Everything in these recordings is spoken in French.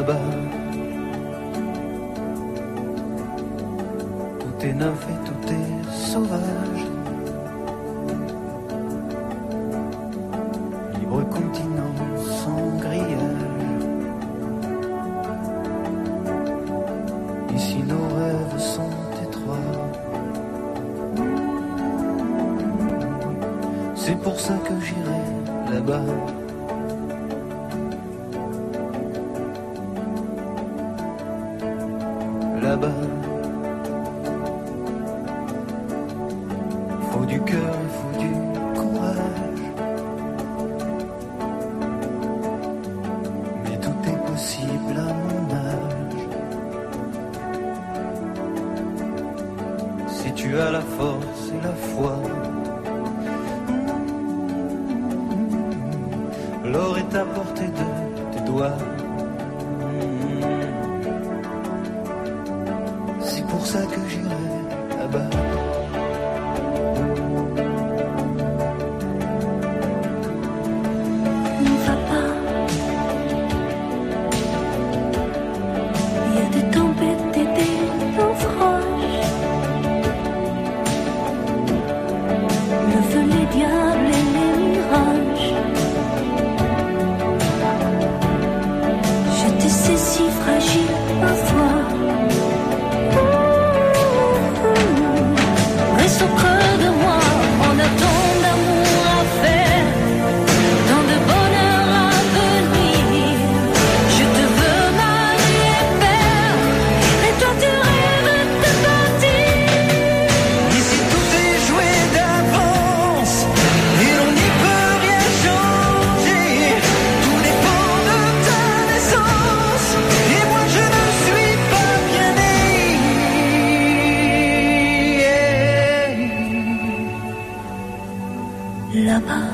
là-bas. Tout est neuf et tout est sauvage. Libre continent sans grillage. Ici nos rêves sont étroits. C'est pour ça que j'irai là-bas. Là-bas, faut du cœur et faut du courage. Mais tout est possible à mon âge. Si tu as la force et la foi, l'or est à portée de tes doigts. C'est pour ça que j'irai là-bas. Ne va pas. Il y a des tempêtes et des naufrages. Le feu, les diables et les mirages. Je te sais si fragile parfois. Reste au creux de moi, on a tant d'amour à faire, tant de bonheur à venir. Je te veux mari et père, et toi tu rêves de partir. Ici tout est joué d'avance, et l'on n'y peut rien changer. Tout dépend de ta naissance, et moi je ne suis pas bien né. Là-bas,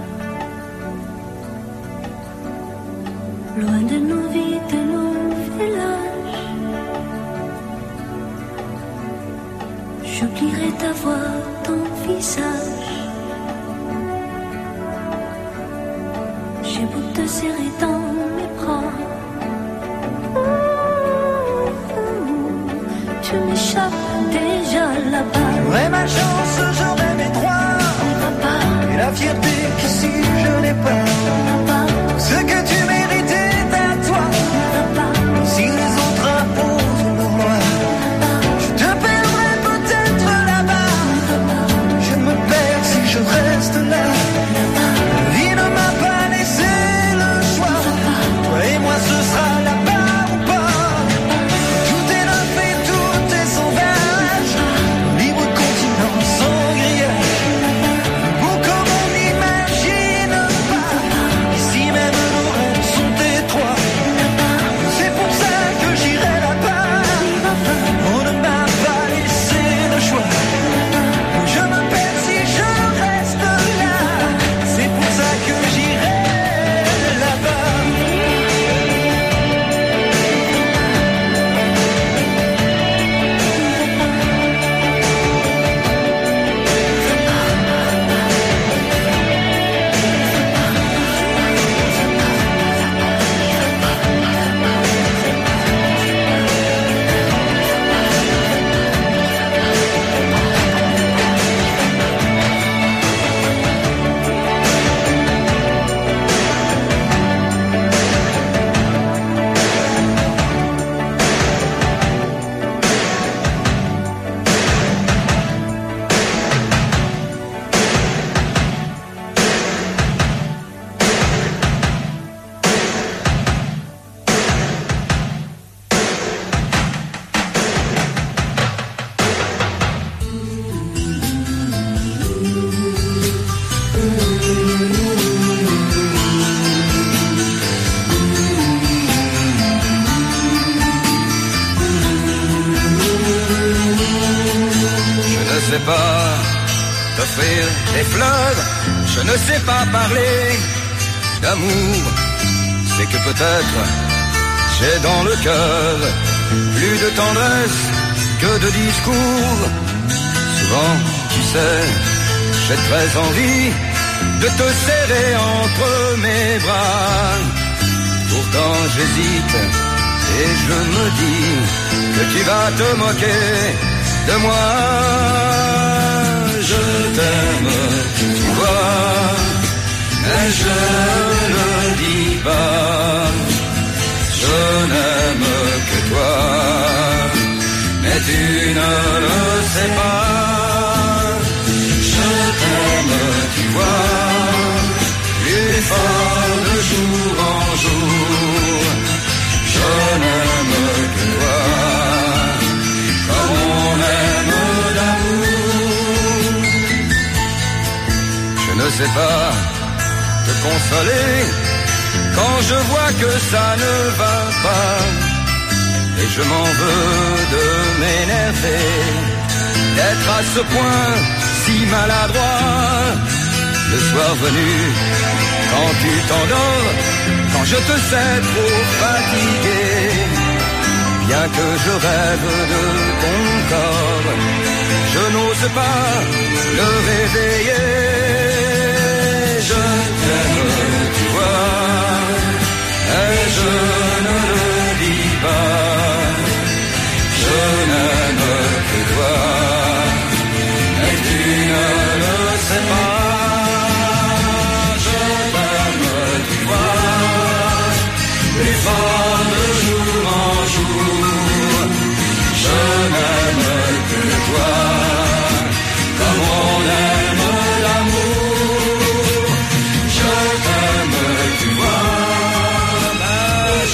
loin de nos vies, de nos villages, j'oublierai ta voix, ton visage. J'ai beau te serrer dans mes bras, tu m'échappes déjà là-bas. J'aurais ma chance, j'aurais mes droits, et la fierté qu'ici je n'ai pas. Ce que tu mérites est à toi. Si les autres imposent nos lois, je te perdrai peut-être là-bas. Je me perds si je reste là. La vie ne m'a pas laissé le choix. Toi et moi ce sera là-bas ou pas. Tout est neuf et tout est sauvage. Libre continent sans grillage. Beau comme on n'imagine pas. Ici même nos rêves sont étroits. C'est pour ça que j'irai là-bas. On ne m'a pas laissé le choix. Je me perds si je reste là. C'est pour ça que j'irai là-bas. Je ne sais pas t'offrir des fleurs, je ne sais pas parler d'amour. C'est que peut-être j'ai dans le cœur plus de tendresse que de discours. Souvent, tu sais, j'ai très envie de te serrer entre mes bras. Pourtant j'hésite Et je me dis que tu vas te moquer de moi. Je t'aime, tu vois, mais je le dis pas. Je n'aime que toi, mais tu ne le sais pas. Je t'aime, tu vois, plus fort de jour en jour. Je n'aime que toi, comme on aime d'amour. Je ne sais pas te consoler quand je vois que ça ne va pas. Et je m'en veux de m'énerver, d'être à ce point si maladroit. Le soir venu, quand tu t'endors, quand je te sais trop fatigué, bien que je rêve de ton corps, je n'ose pas le réveiller. Je t'aime, tu vois, et je ne le dis pas. Je n'aime que toi, et tu ne le sais pas. Je t'aime, tu vois, plus fort de jour en jour. Je n'aime que toi, comme on aime l'amour. Je t'aime, tu vois, mais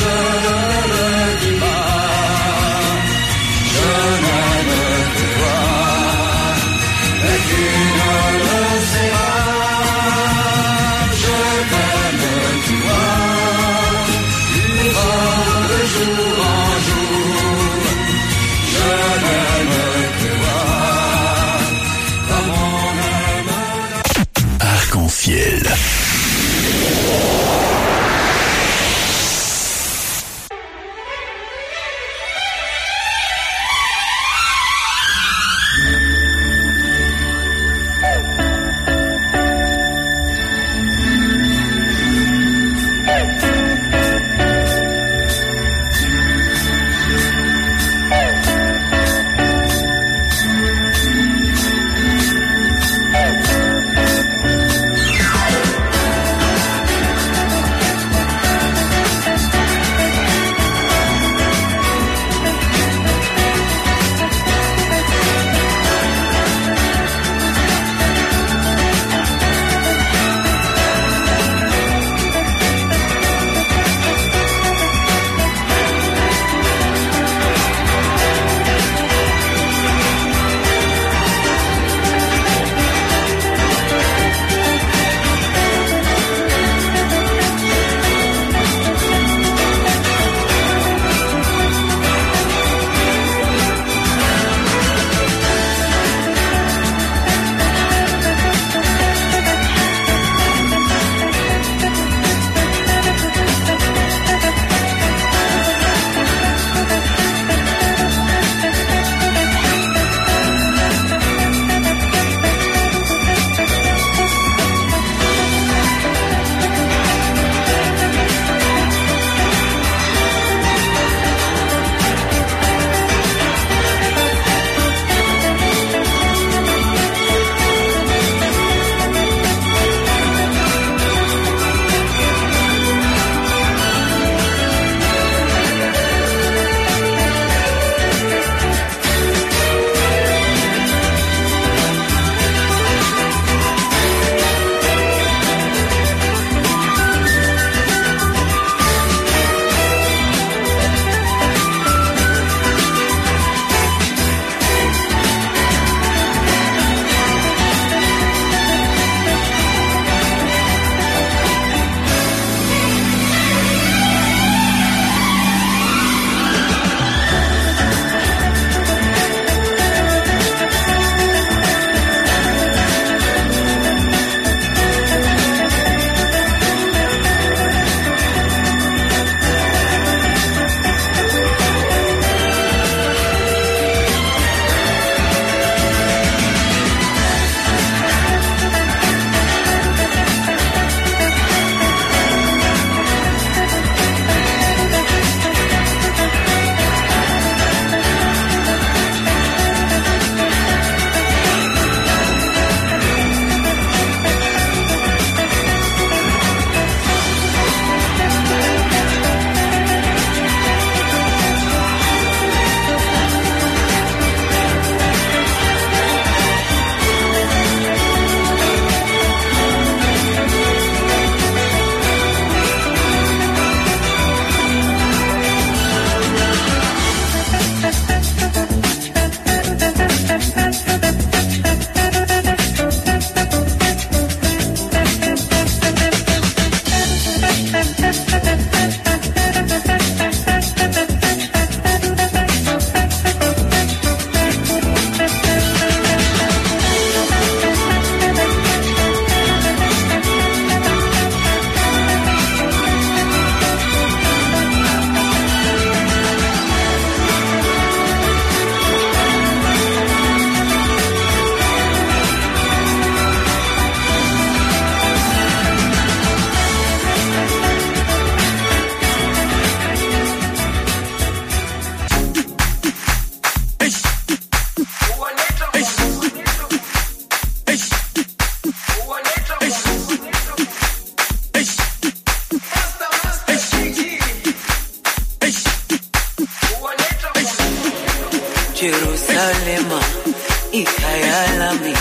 nami,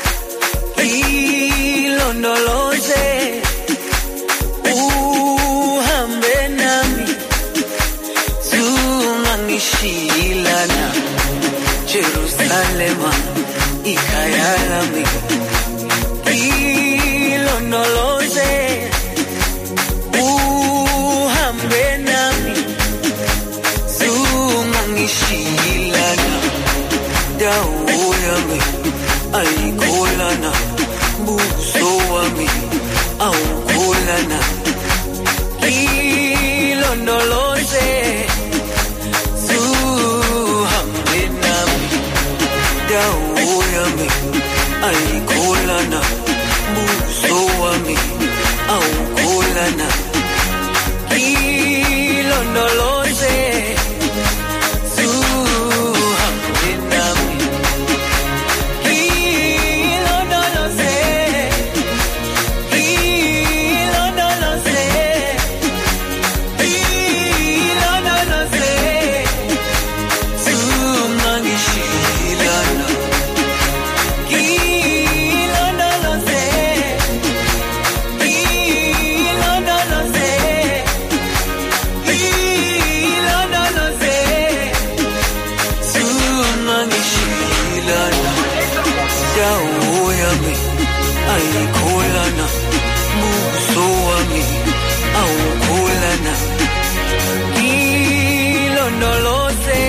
ilondoloze, uhambe nami, zungangishilana, Jerusalema, ikhaya lami, ilondoloze, uhambe nami, zungangishilana, dawo yami ayikholana, buso wami awukholana, ilondoloze, zuhambe nami, dawo yami ayikholana, buso wami awukholana, ilondoloze, zuhambe nami, ilondoloze, ilondoloze, ilondoloze, zungangishilana, ilondoloze, ilondoloze, ilondoloze, zungangishilana, dawo yami ayikholana, buso wami awukholana, ilondoloze,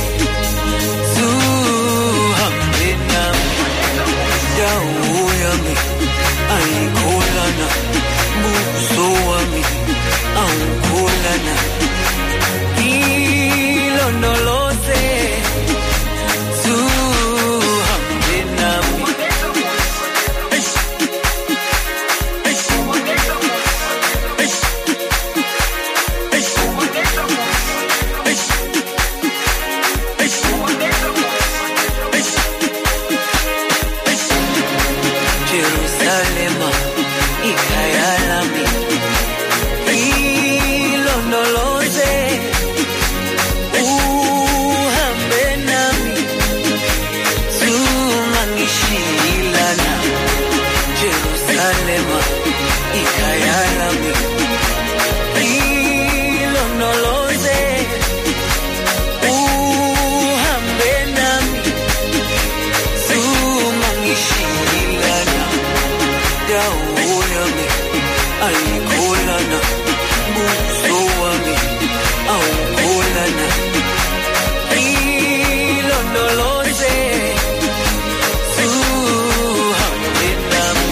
zuhambe nami, dawo yami ayikholana, buso wami awukholana, ilondoloze, zuhambe nami. Jerusalema, ikhaya lami, ilondoloze, uhambe nami, zungangishilana, Jerusalema, ikhaya lami, ilondoloze, uhambe nami, zungangishilana, dawo yami ayikholana, buso wami awukholana, ilondoloze, zuhambe nami.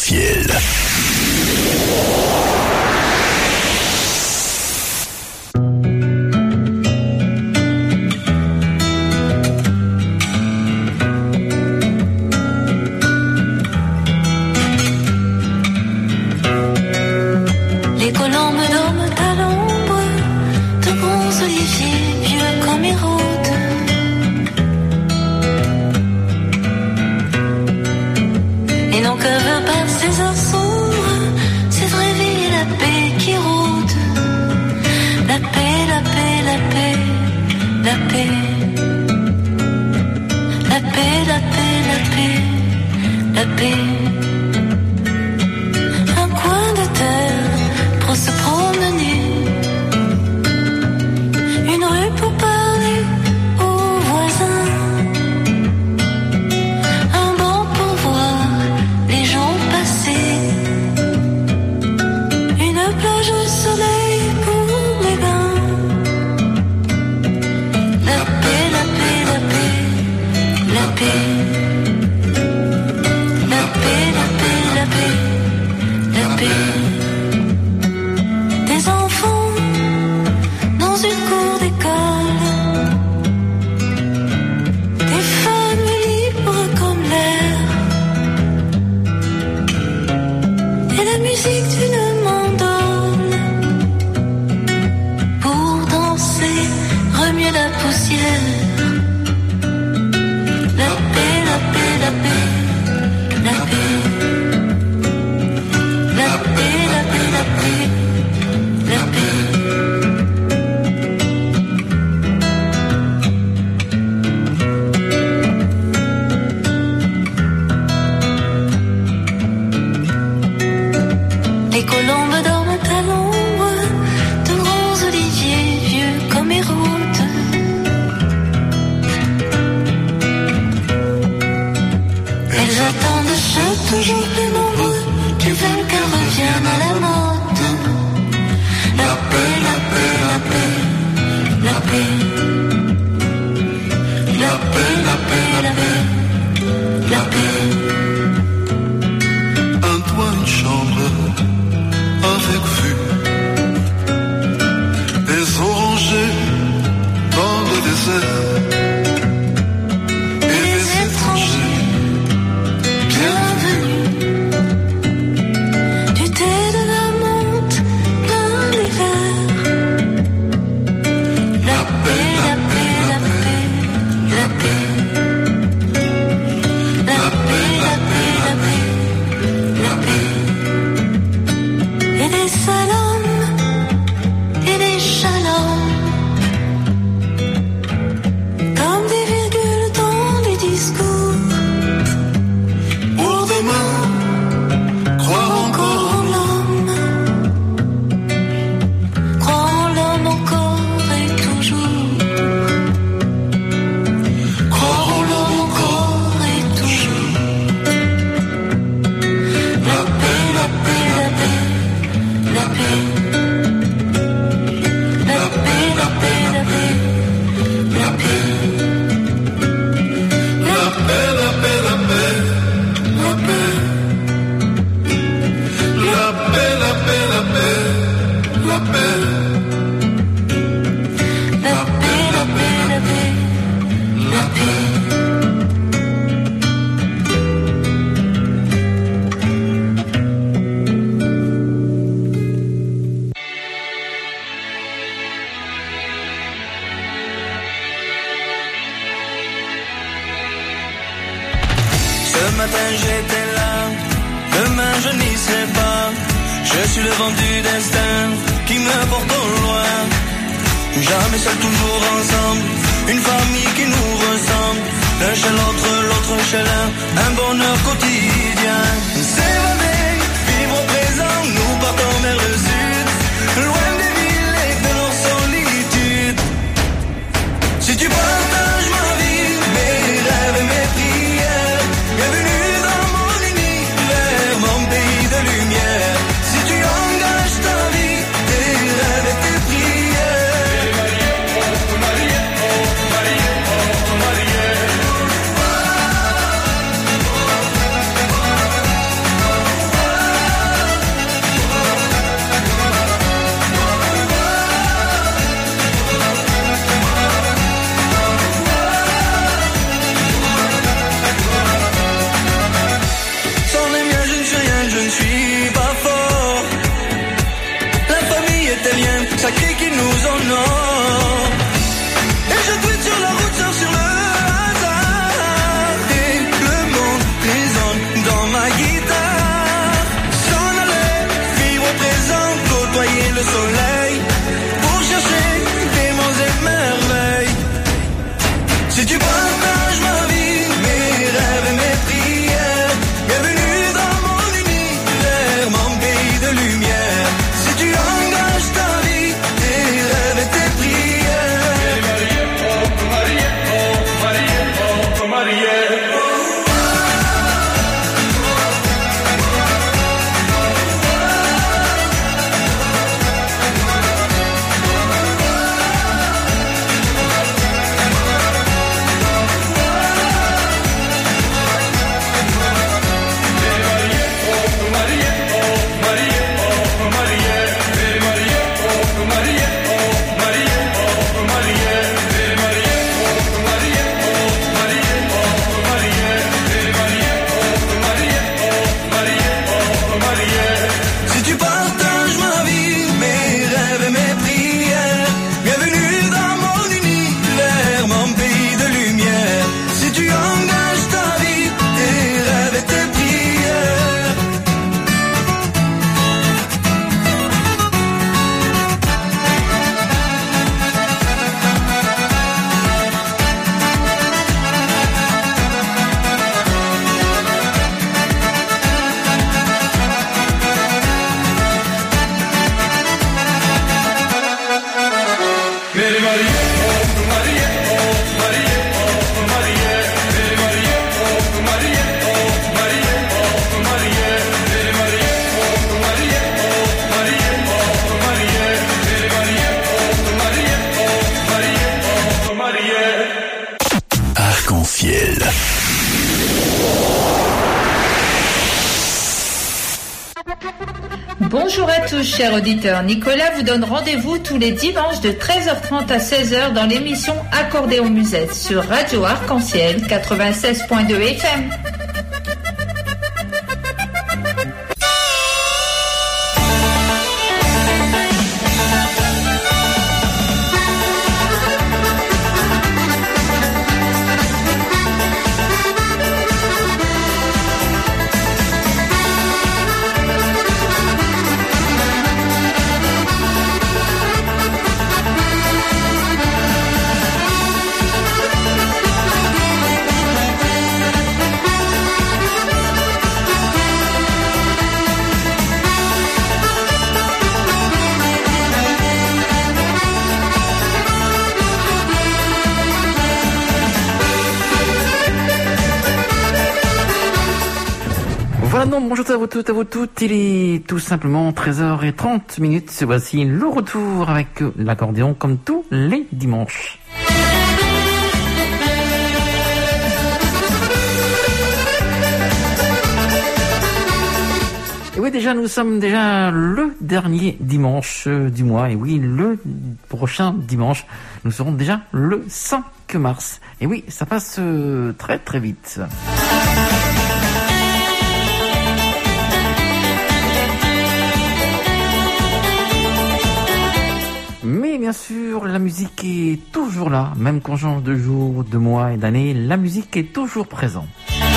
Essentiel. Les colombes dorment à l'ombre de bronze olivier vieux comme Hérode. Et nos cœurs par ces heures sombres, c'est de réveiller la paix qui rôde. La paix, la paix, la paix, la paix. La paix, la paix, la paix, la paix. Un coin de terre pour se promener, une rue pour parler aux voisins, un banc pour voir les gens passer, une plage au soleil pour les bains. La paix, la paix, la paix, la paix. La paix, la paix, la paix, la paix. Des enfants dans une cour d'école, des femmes libres comme l'air, et la musique d'une mandole pour danser, remuer la poussière. La paix, la paix, la paix, la paix. La paix, la paix, la paix, la paix. Les colombes dorment à l'ombre de grands oliviers vieux comme Hérode. Elles attendent ceux toujours plus nombreux qui veulent qu'elles reviennent à la mode. La paix, la paix, la paix, la paix. La paix, la paix, la paix, la paix. Un toit, une chambre avec vue, des orangers dans le désert, et des étrangers bienvenus. Du thé, de la menthe, plein les verres. La paix, la paix, la paix, la paix. La paix, la paix, la paix, la paix. Et des salams, et des shalom, comme des virgules dans les discours. Pour demain, croire encore en l'homme, croire en l'homme encore et toujours, croire en l'homme encore et toujours. La paix, la paix, la paix, la paix. La paix, la paix, la paix, la paix. la paix, la paix, la paix, La paix, la paix, la paix, la paix, la paix, la paix, la paix, la paix, la paix. Ce matin j'étais là, demain je n'y serai pas. Je suis le vent du destin qui me porte au loin. Jamais seul, toujours ensemble, une famille qui nous ressemble. L'un chez l'autre, l'autre chez l'un, un bonheur quotidien. S'évader, vivre au présent, nous partons vers le sud, loin des villes et de leur solitude. Si tu partages ma vie, mes rêves et mes prières, bienvenue dans mon univers, mon pays de lumière. Si tu engages ta vie, tes rêves et tes prières. Bonjour à tous, chers auditeurs. Nicolas vous donne rendez-vous tous les dimanches de 13h30 à 16h dans l'émission Accordéon Musette sur Radio Arc-en-Ciel 96.2 FM. Bonjour à vous toutes, à vous toutes. Il est tout simplement 13h30. Voici le retour avec l'accordéon comme tous les dimanches. Et oui, déjà, nous sommes déjà le dernier dimanche du mois. Et oui, le prochain dimanche, nous serons déjà le 5 mars. Et oui, ça passe très très vite. Mais bien sûr, la musique est toujours là, même qu'on change de jour, de mois et d'année, la musique est toujours présente.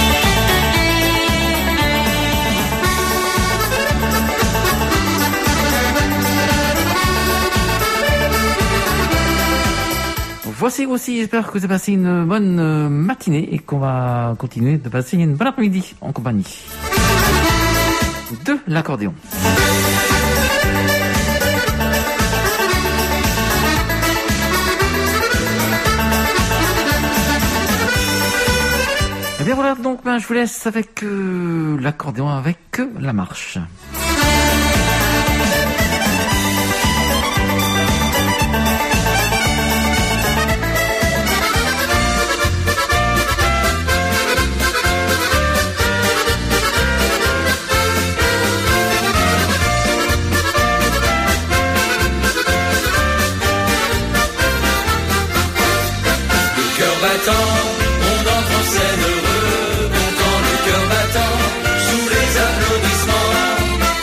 Voici aussi, j'espère que vous avez passé une bonne matinée et qu'on va continuer de passer une bonne après-midi en compagnie de l'accordéon. Et bien voilà, donc je vous laisse avec l'accordéon, avec la marche. On entre en scène heureux, content, le cœur battant, sous les applaudissements.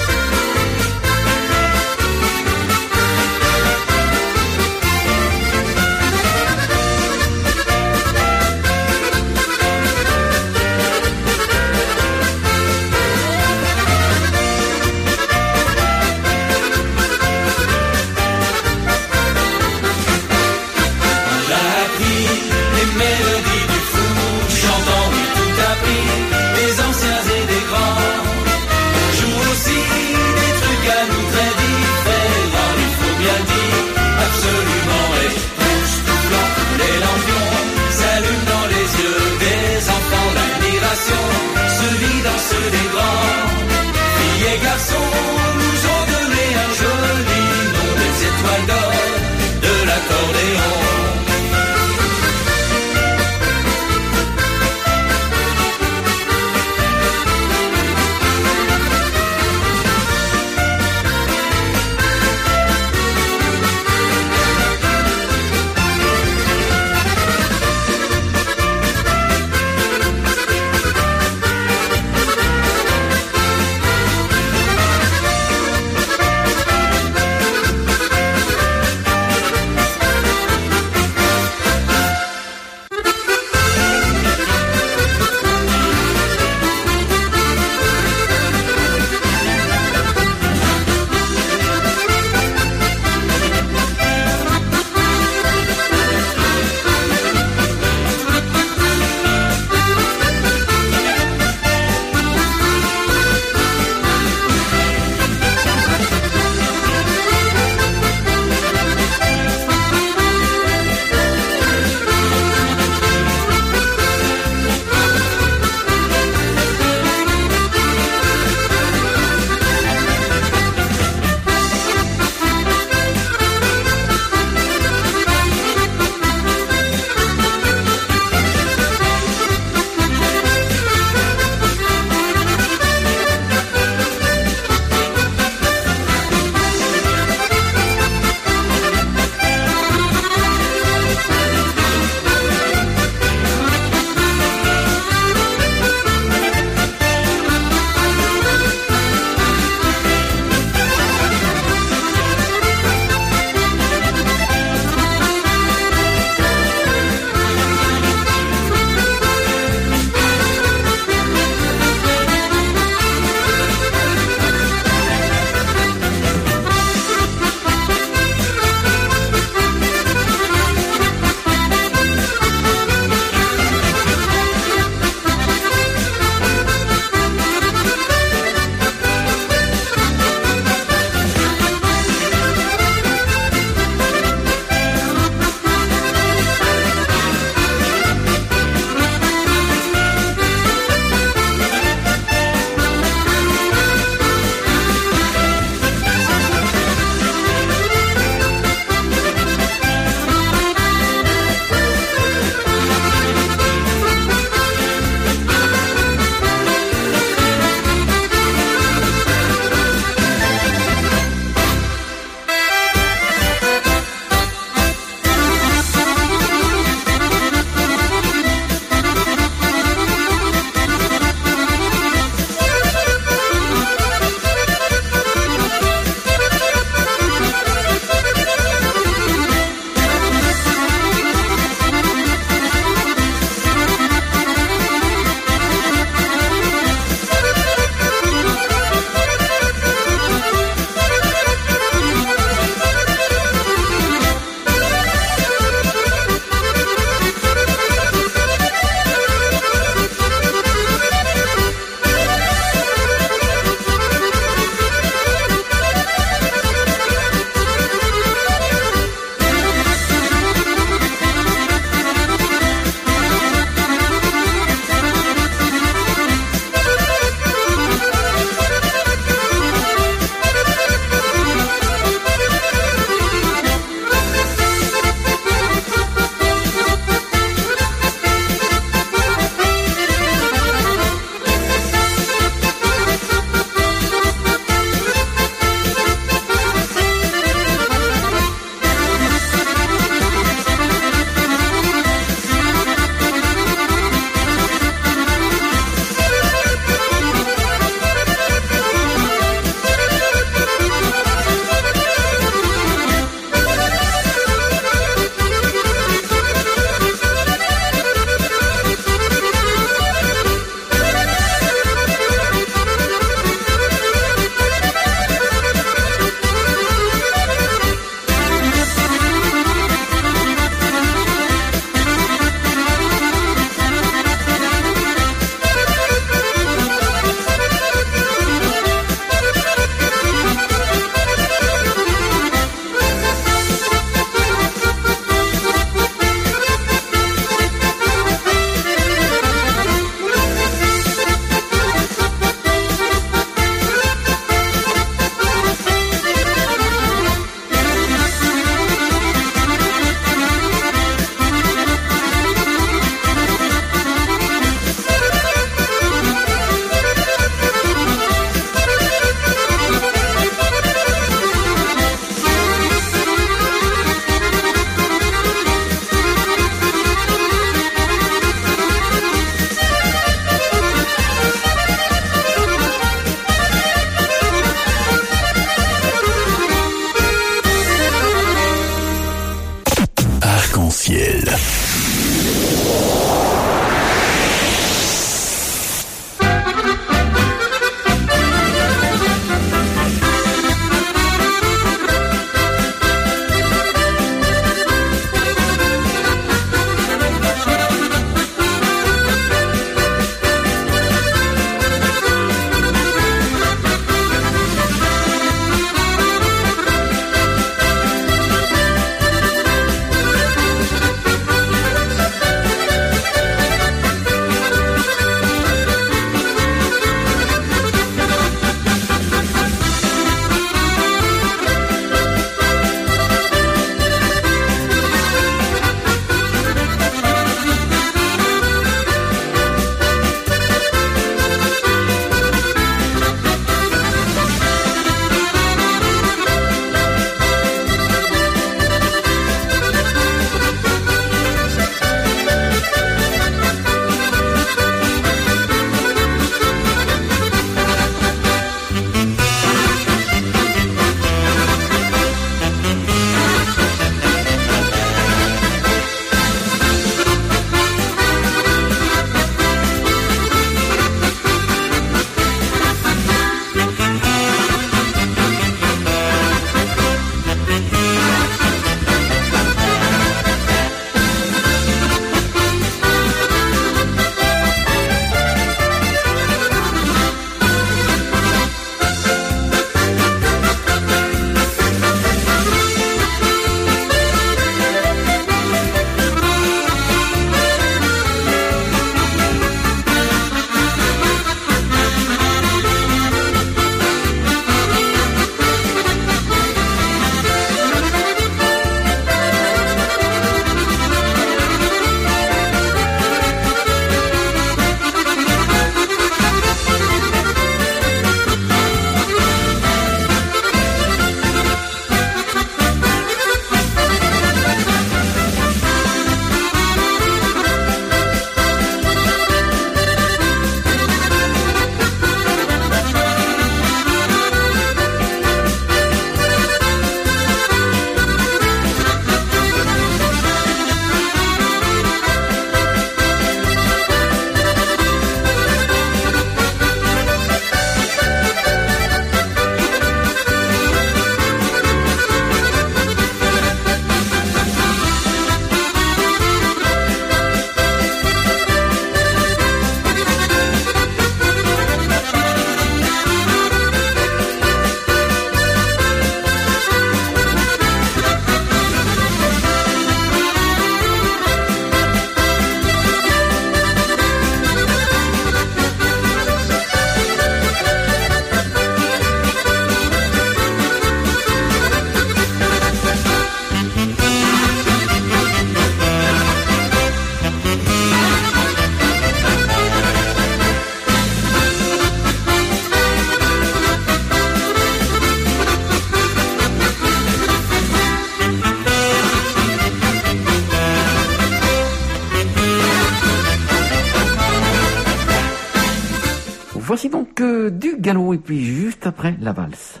Voici donc du galop et puis juste après la valse.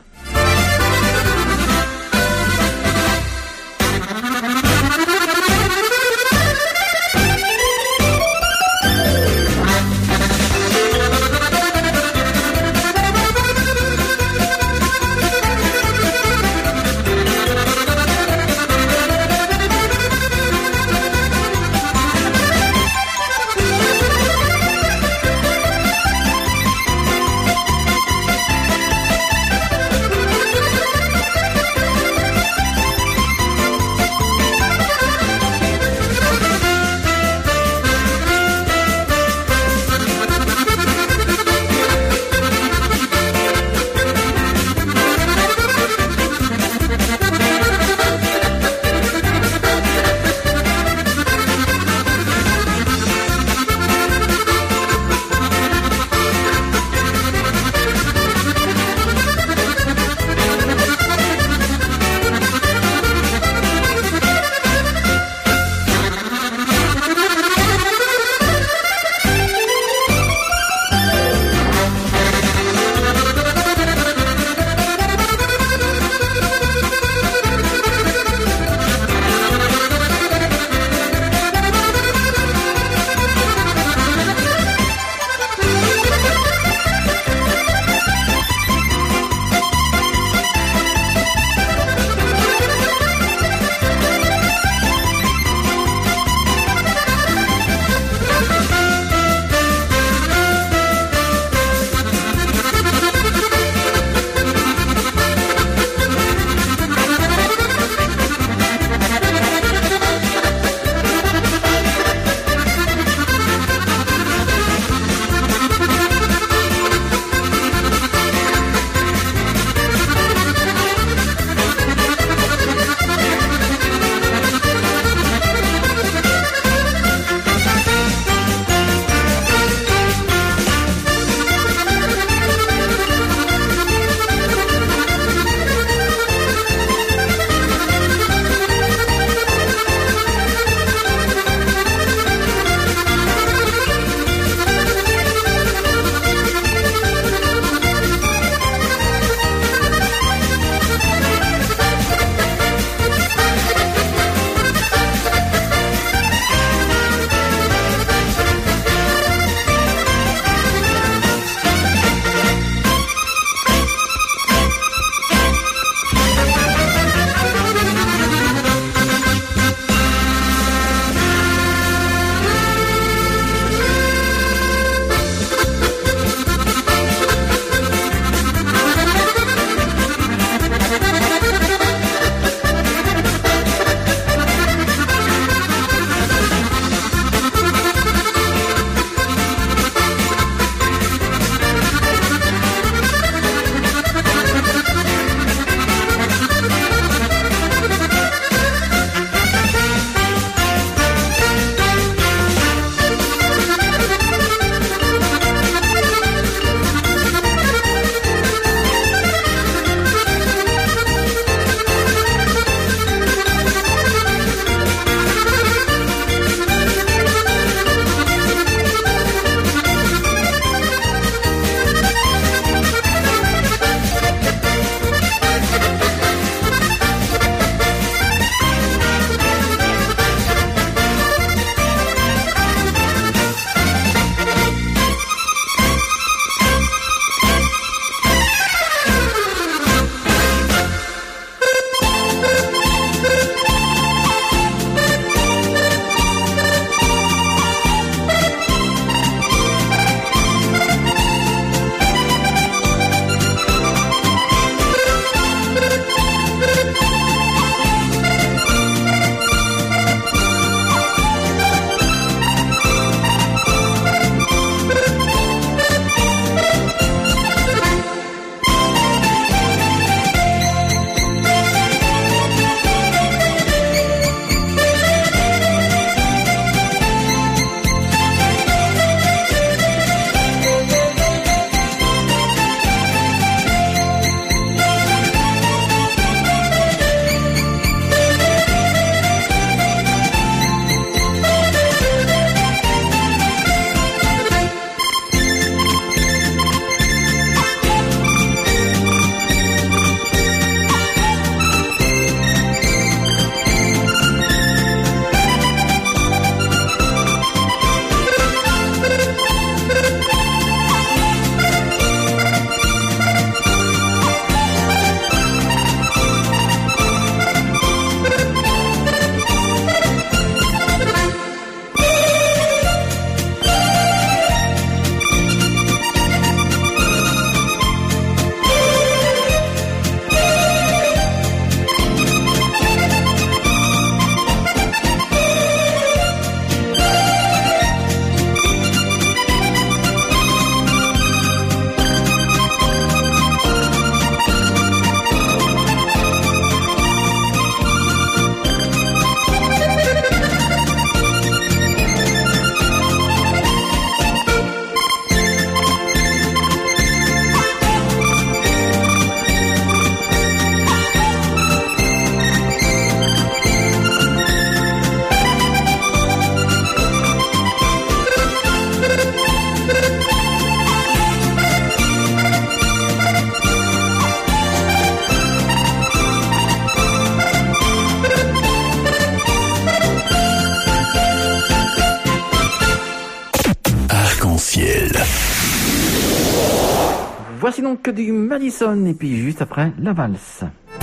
Voici donc du Madison et puis juste après la valse.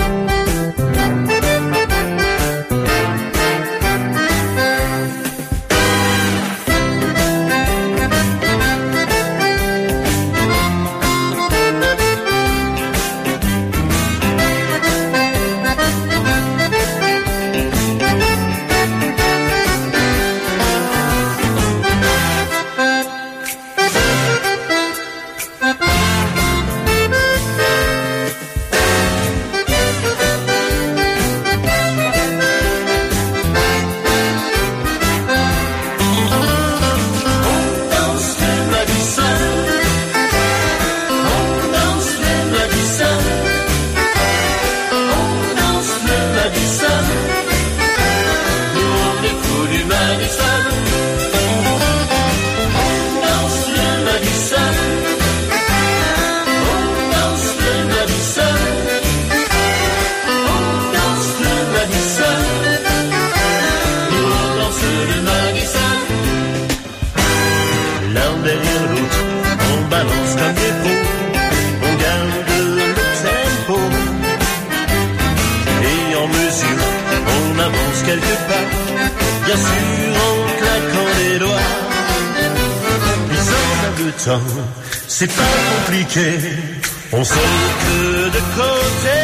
C'est pas compliqué, on saute de côté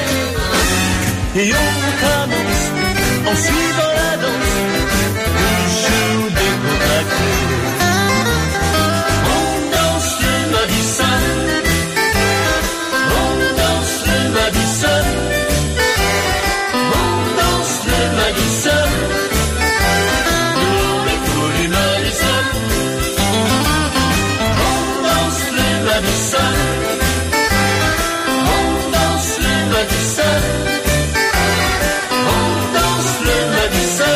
et on commence en suivant la danse, toujours décontracté. On danse le Madison, on danse le Madison, on danse le Madison, nous les fous du Madison. Madison, on danse le Madison, on danse le Madison.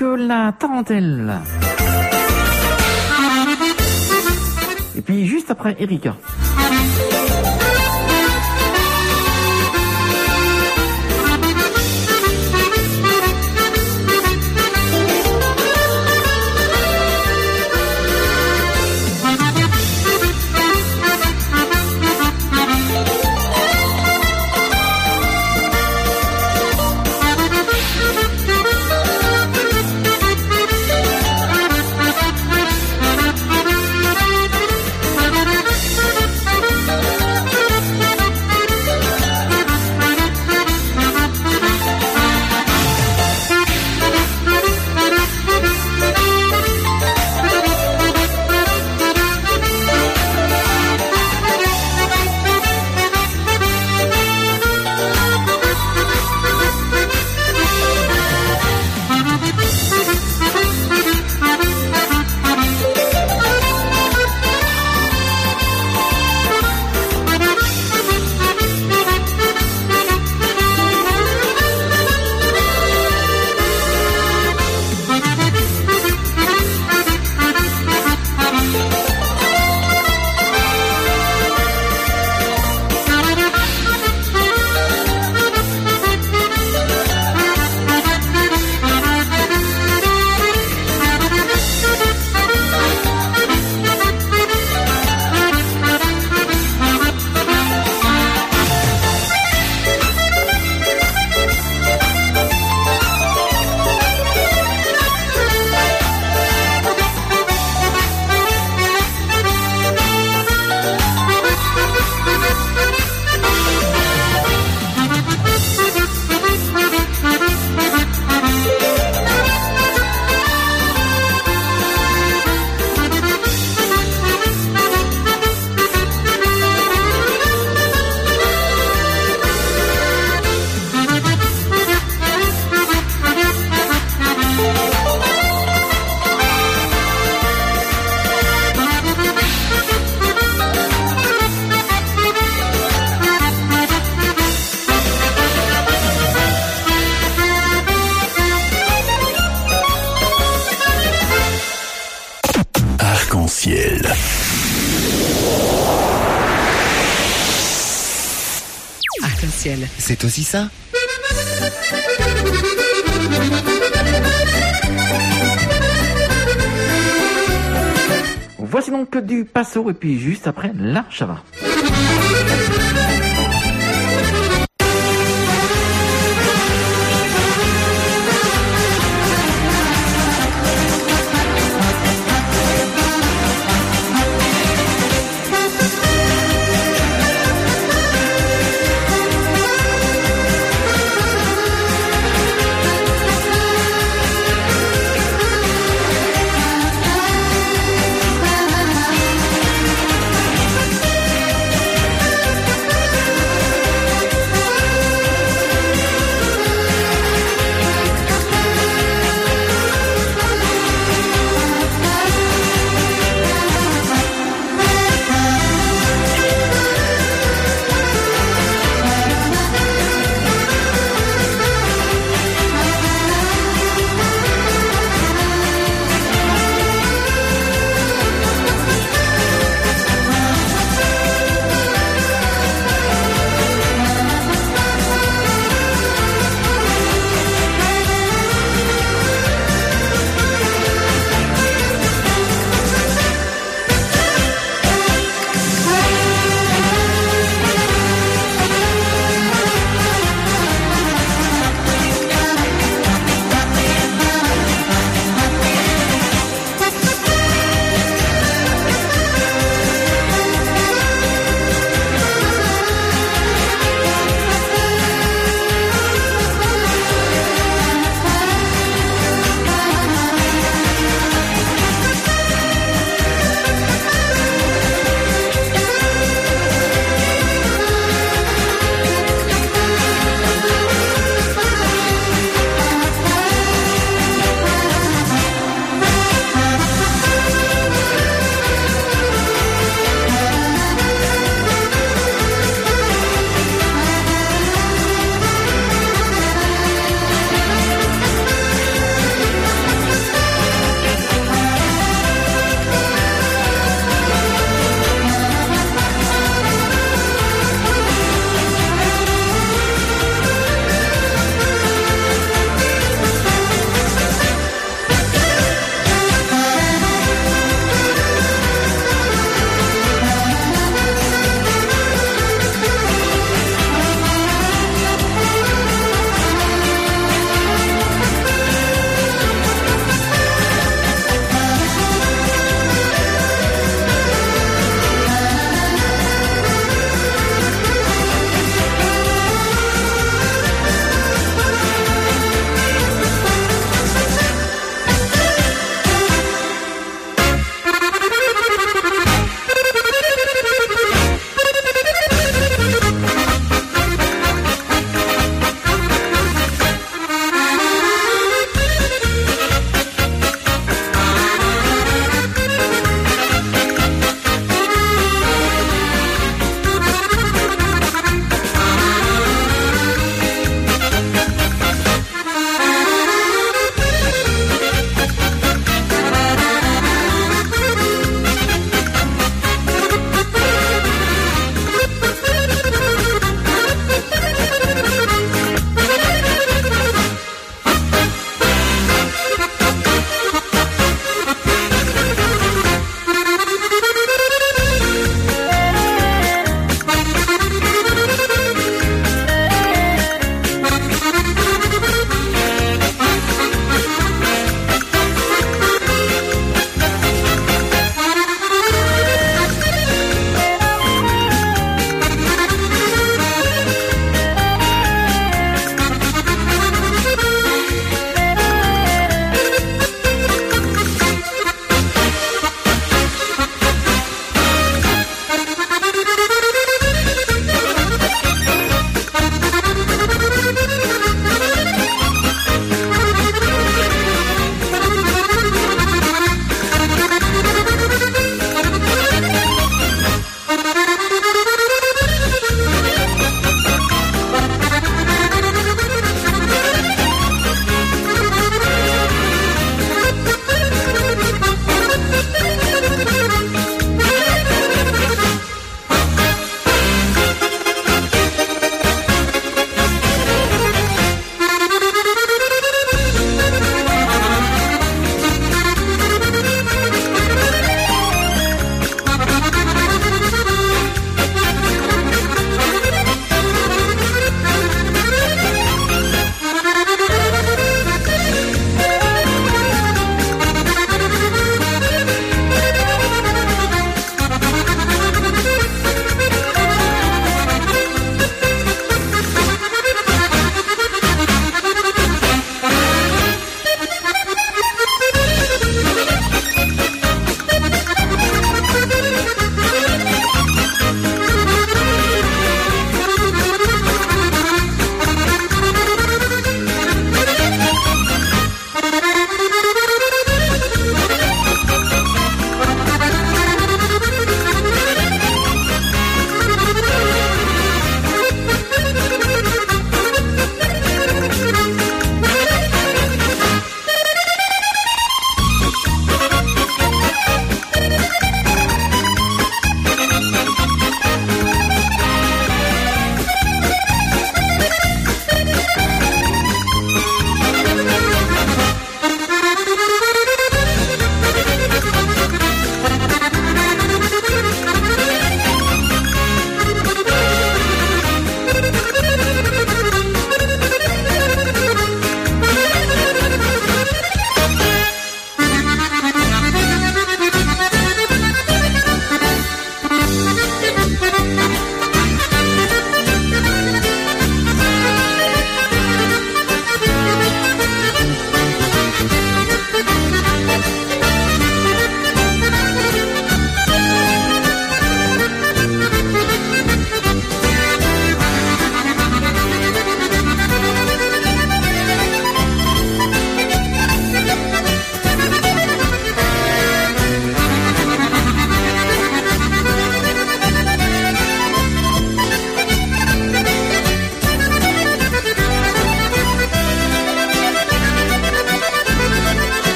donc la tarentelle. Et puis juste après, Erika. Arc-en-ciel. Arc-en-ciel. C'est aussi ça. Voici donc du Passo et puis juste après la Chava.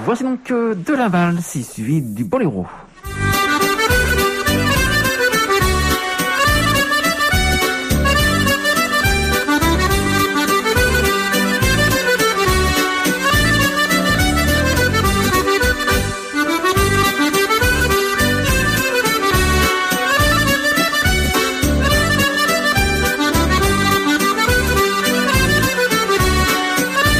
Voici donc de la valse, suivi du boléro.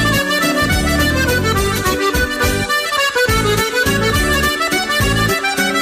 Thank you.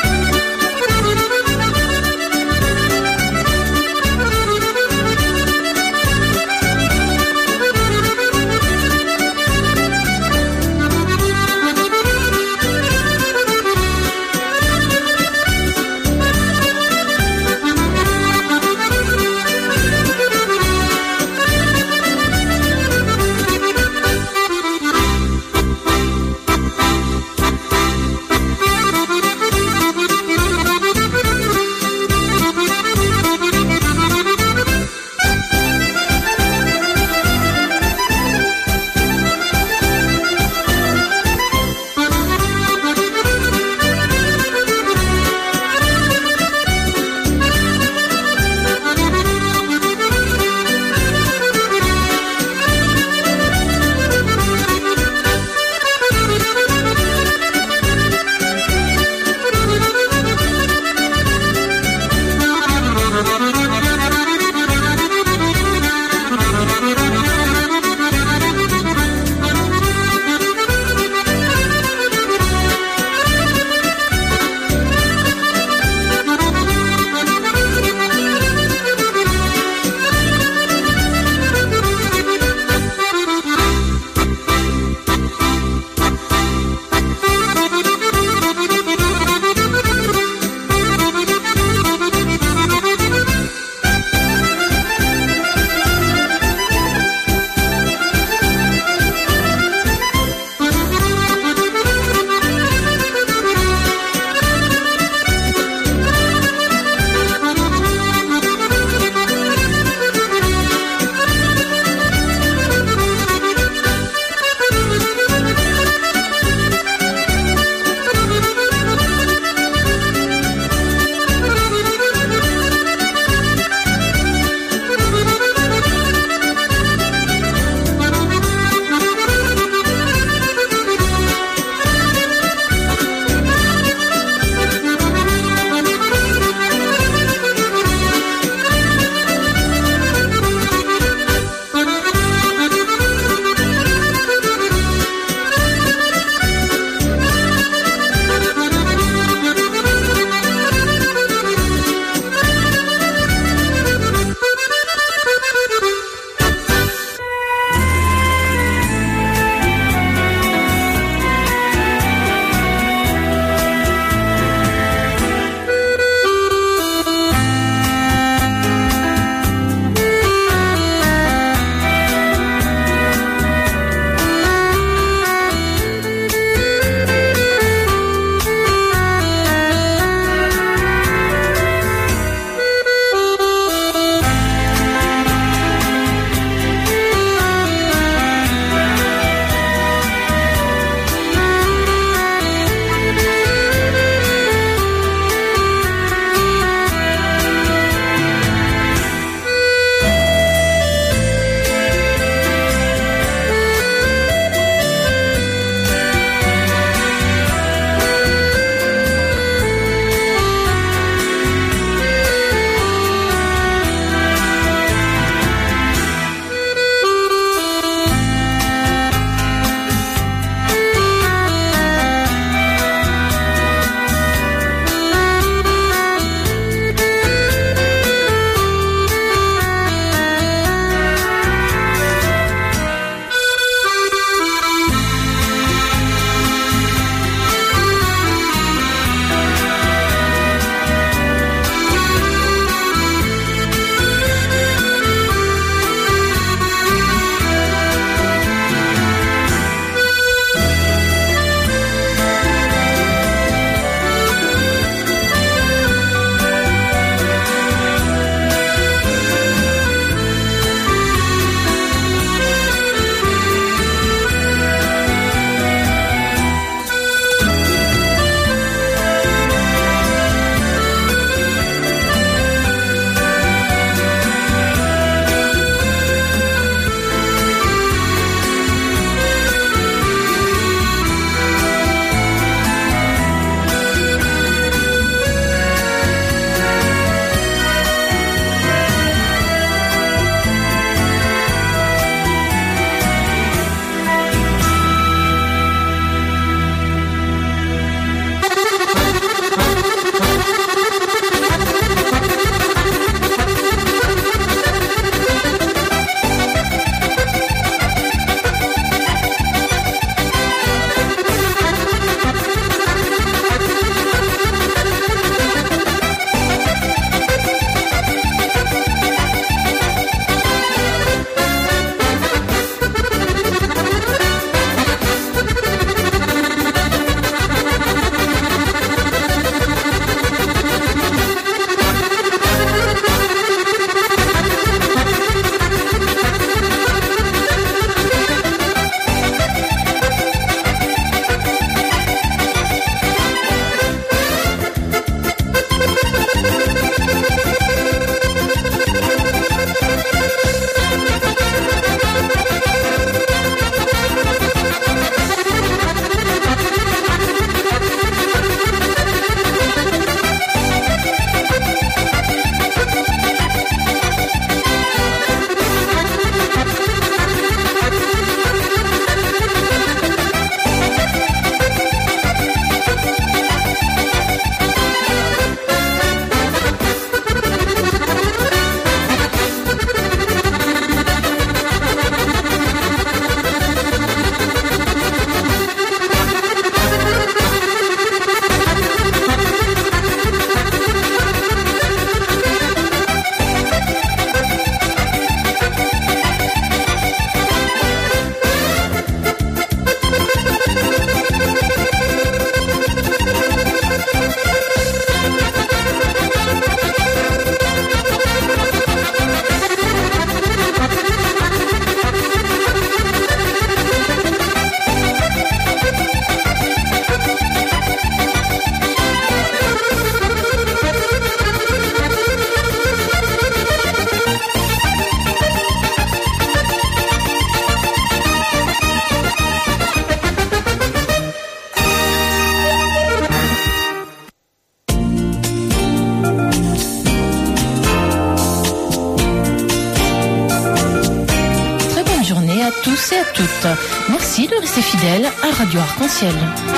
tous et à toutes. Merci de rester fidèles à Radio Arc-en-Ciel.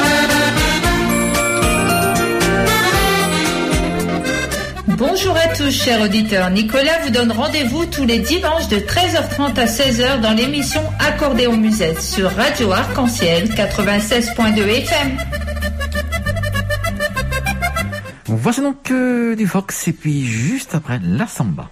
Bonjour à tous, chers auditeurs. Nicolas vous donne rendez-vous tous les dimanches de 13h30 à 16h dans l'émission Accordéon Musette sur Radio Arc-en-Ciel 96.2 FM. Voici donc du Fox et puis juste après la samba.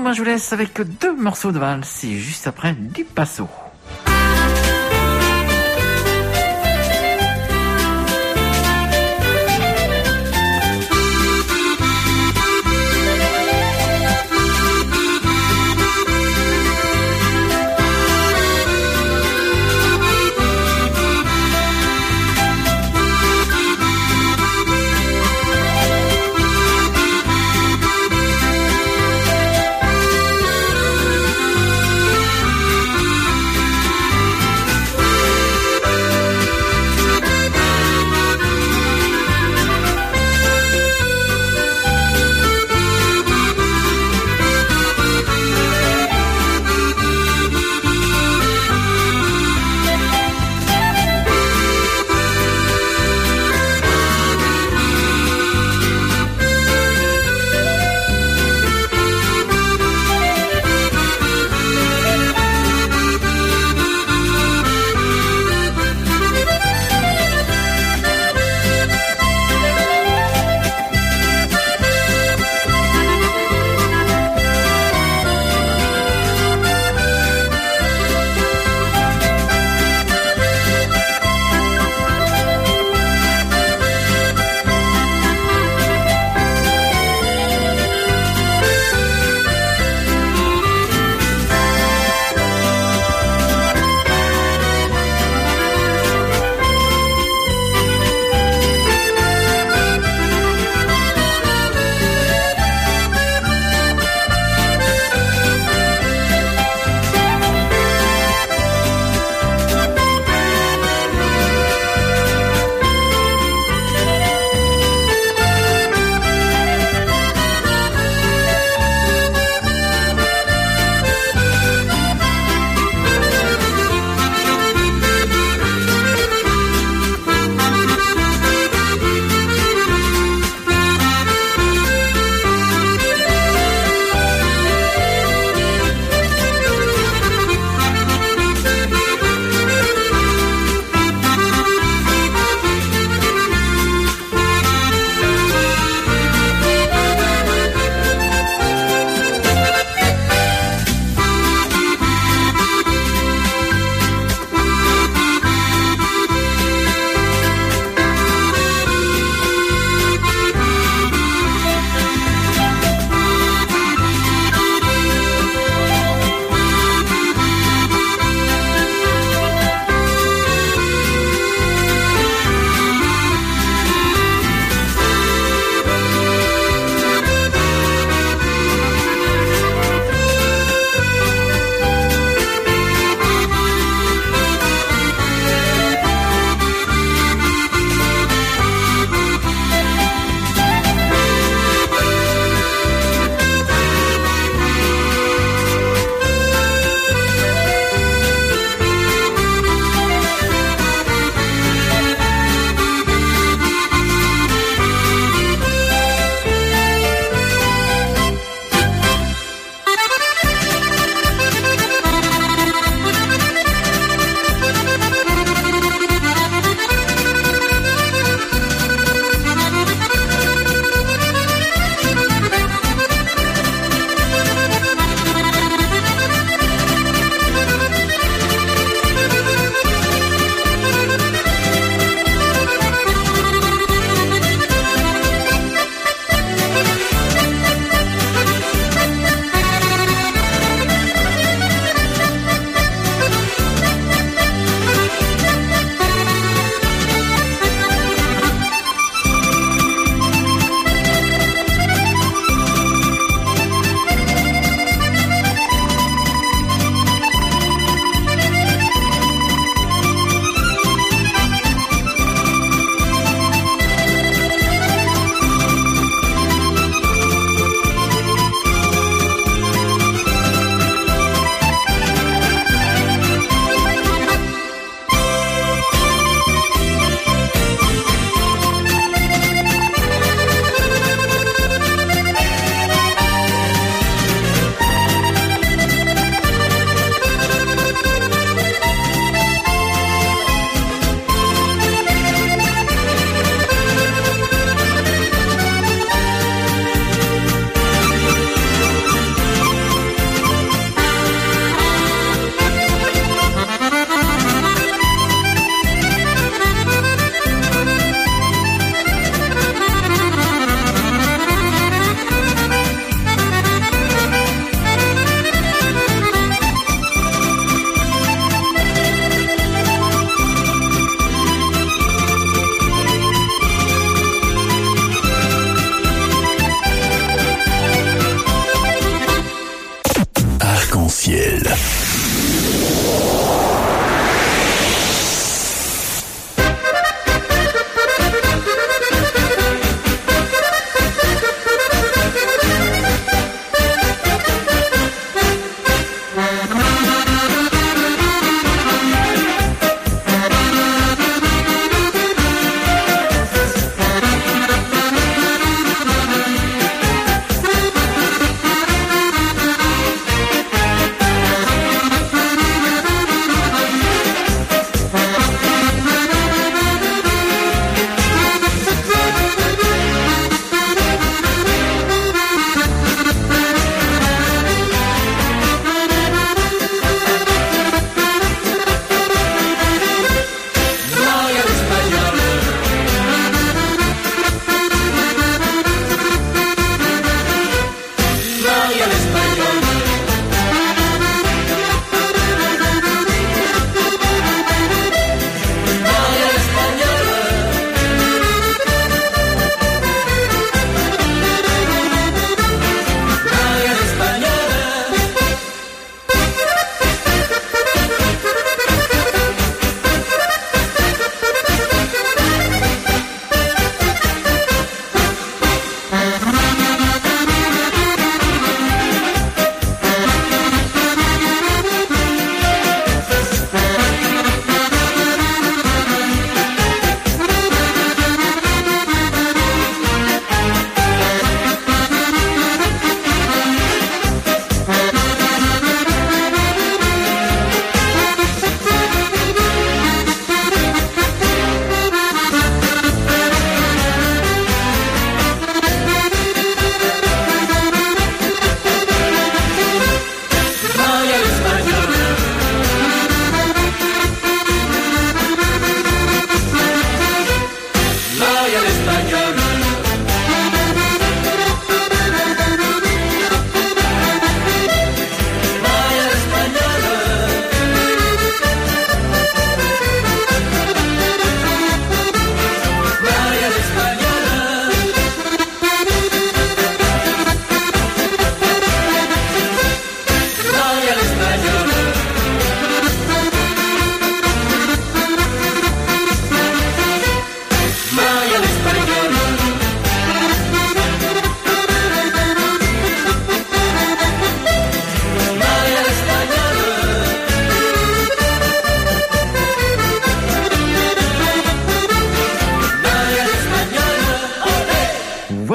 demain, je vous laisse avec 2 morceaux de valse. C'est juste après du passo.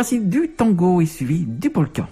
voici du tango et suivi du polka.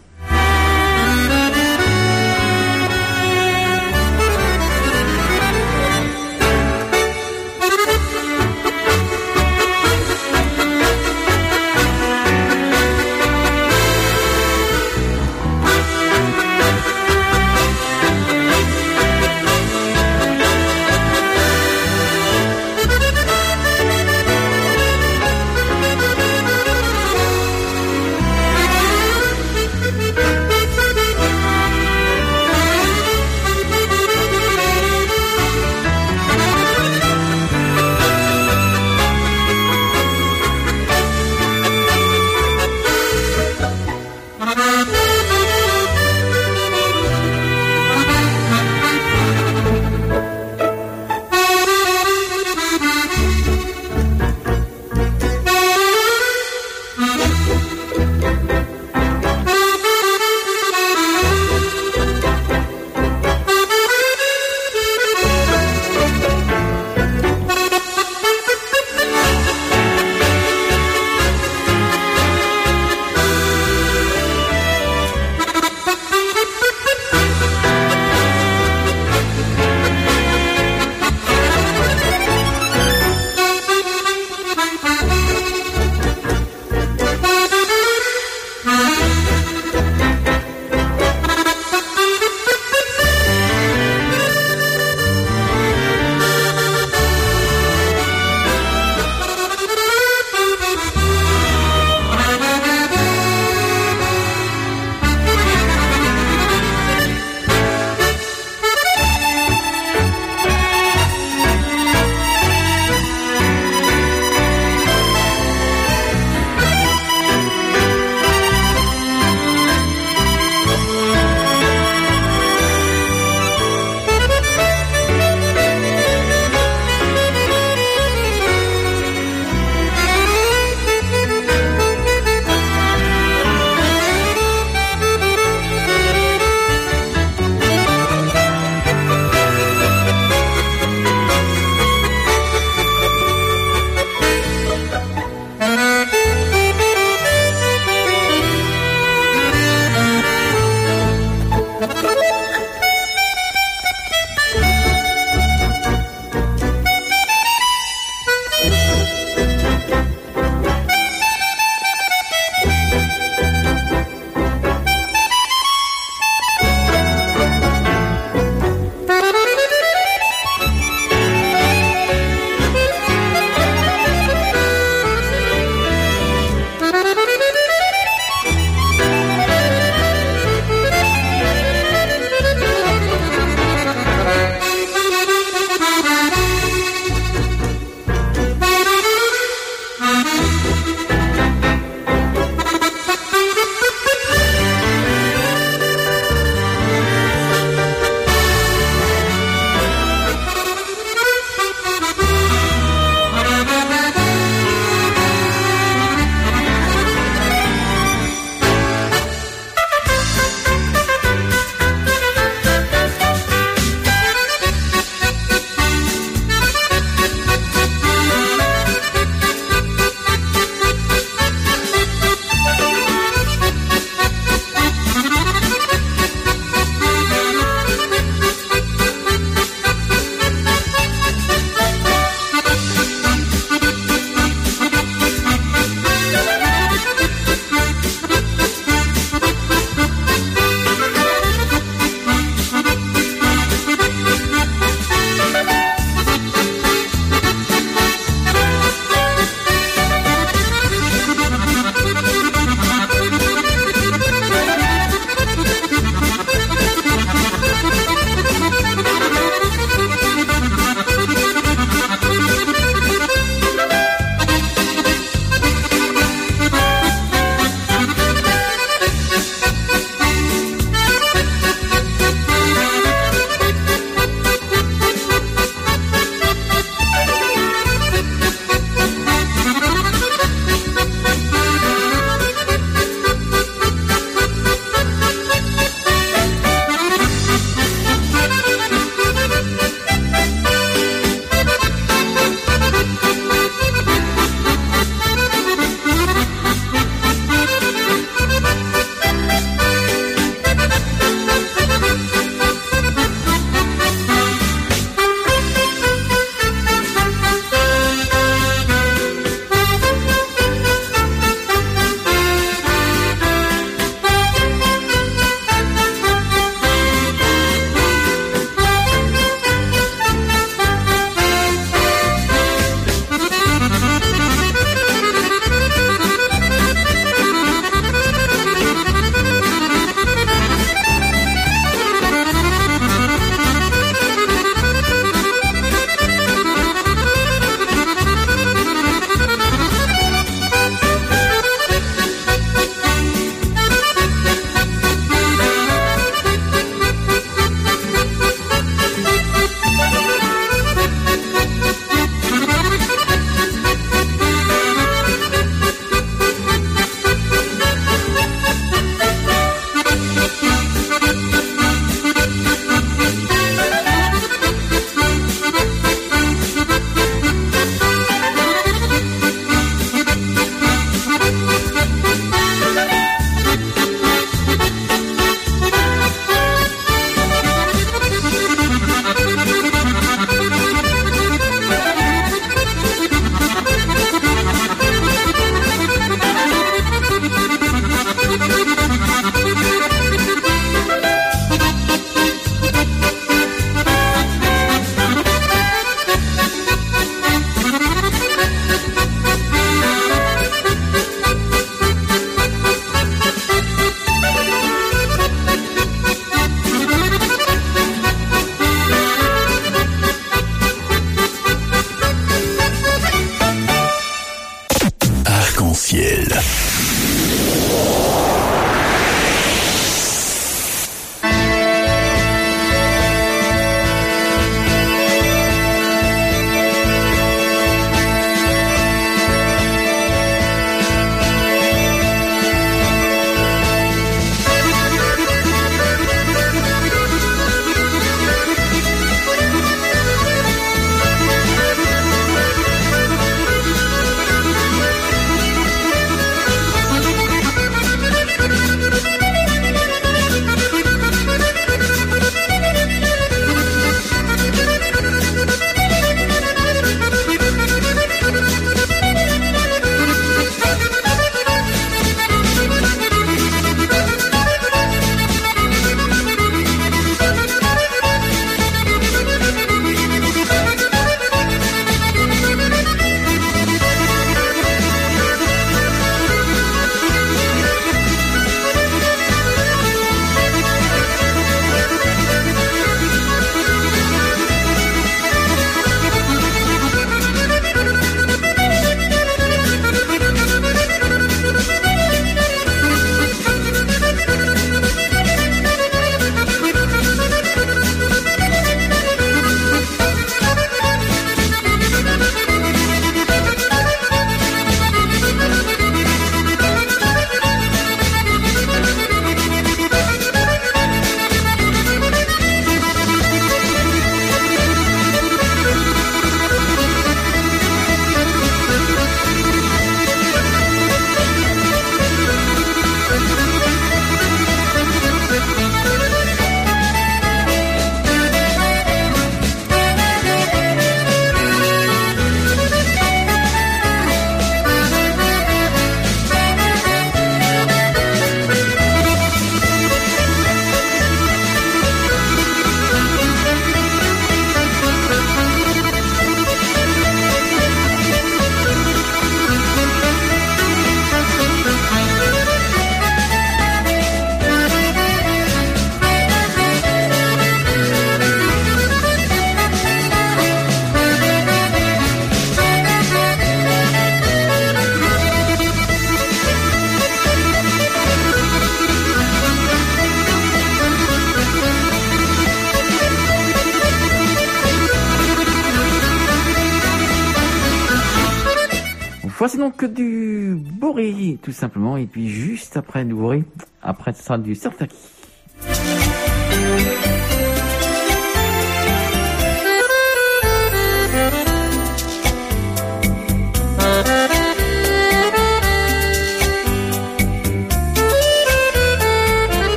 Voici donc du Bourri, tout simplement. Et puis juste après du Bourri, après ce sera du Sertaki.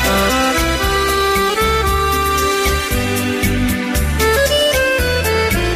Thank you.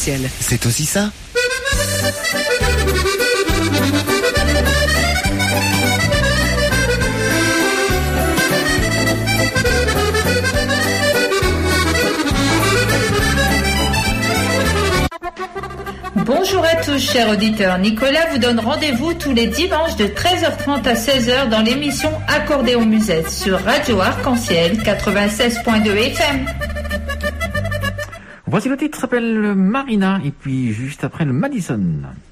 Arc-en-Ciel. C'est aussi ça. Bonjour à tous, chers auditeurs. Nicolas vous donne rendez-vous tous les dimanches de 13h30 à 16h dans l'émission Accordéon Musette sur Radio Arc-en-Ciel 96.2 FM. Voici le titre, s'appelle Marina, et puis juste après le Madison.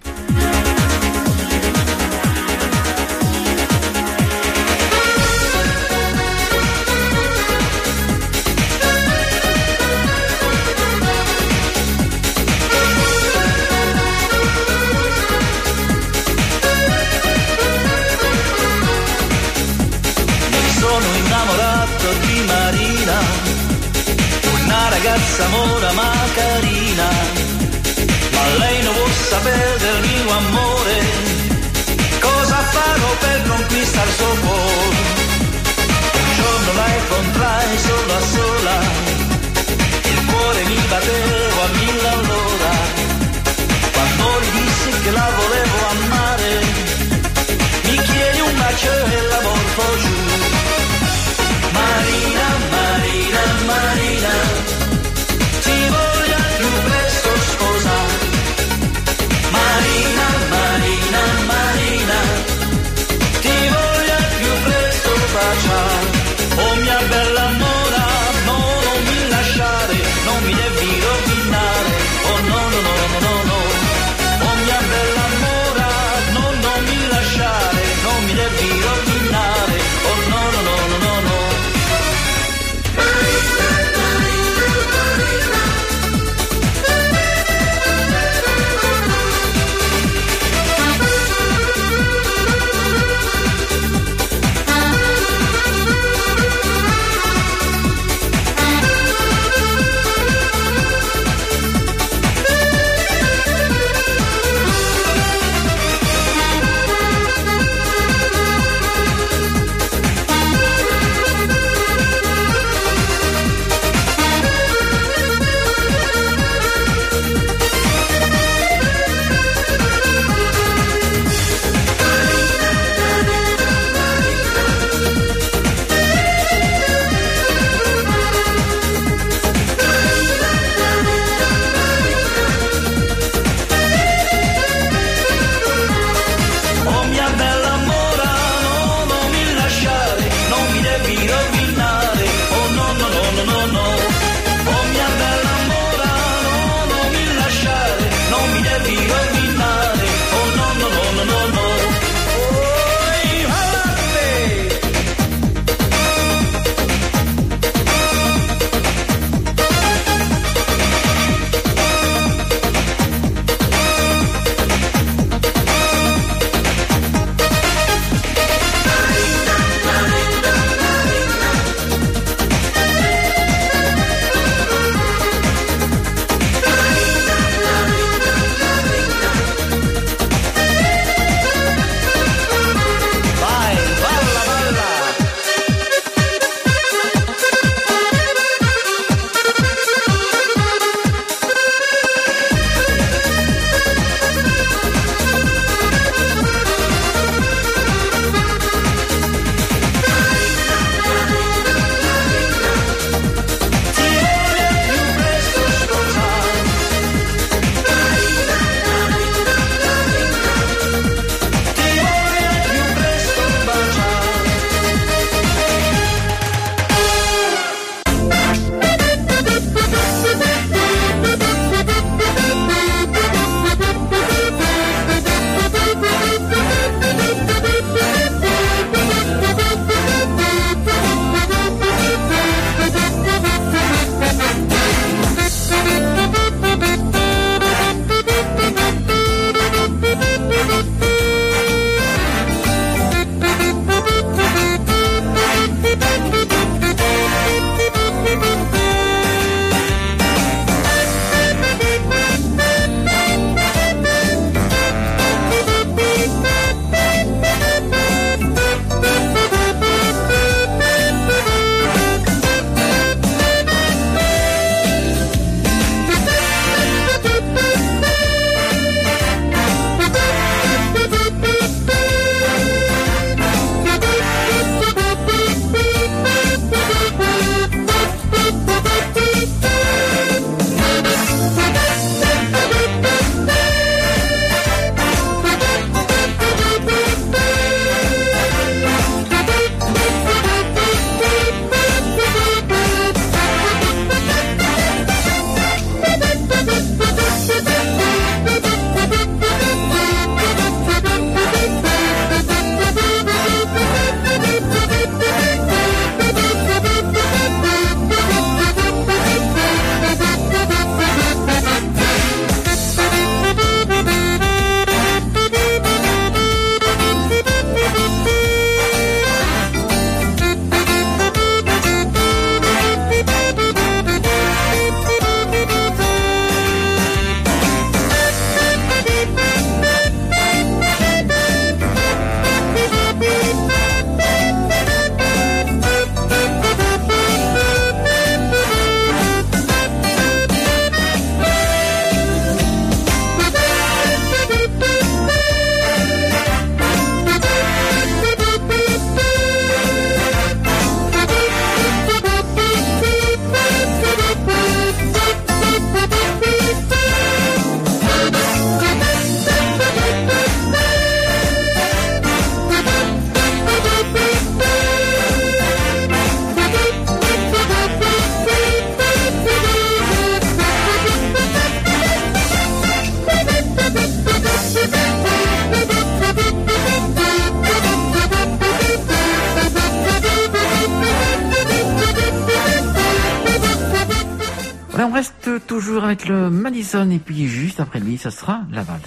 Ragazza mora ma carina, ma lei non vuol sapere del mio amore, cosa farò per conquistar il suo cuore. Un giorno la incontrai sola sola, il cuore mi batteva a 1000 all'ora, quando gli dissi che la volevo amare, mi chiedi un bacio e la porto giù. Marina, Marina, Marina, ti voglio al più presto sposare. Marina, Marina, Marina, ti voglio al più presto baciare. Oh mia bella mora, no, non mi lasciare, non mi devi rovinare. Oh no, no, no, no, no, no. Oh mia bella mora, no, non mi lasciare, non mi devi rovinare. Oh Voilà, on reste toujours avec le Madison et puis juste après lui, ça sera la valse.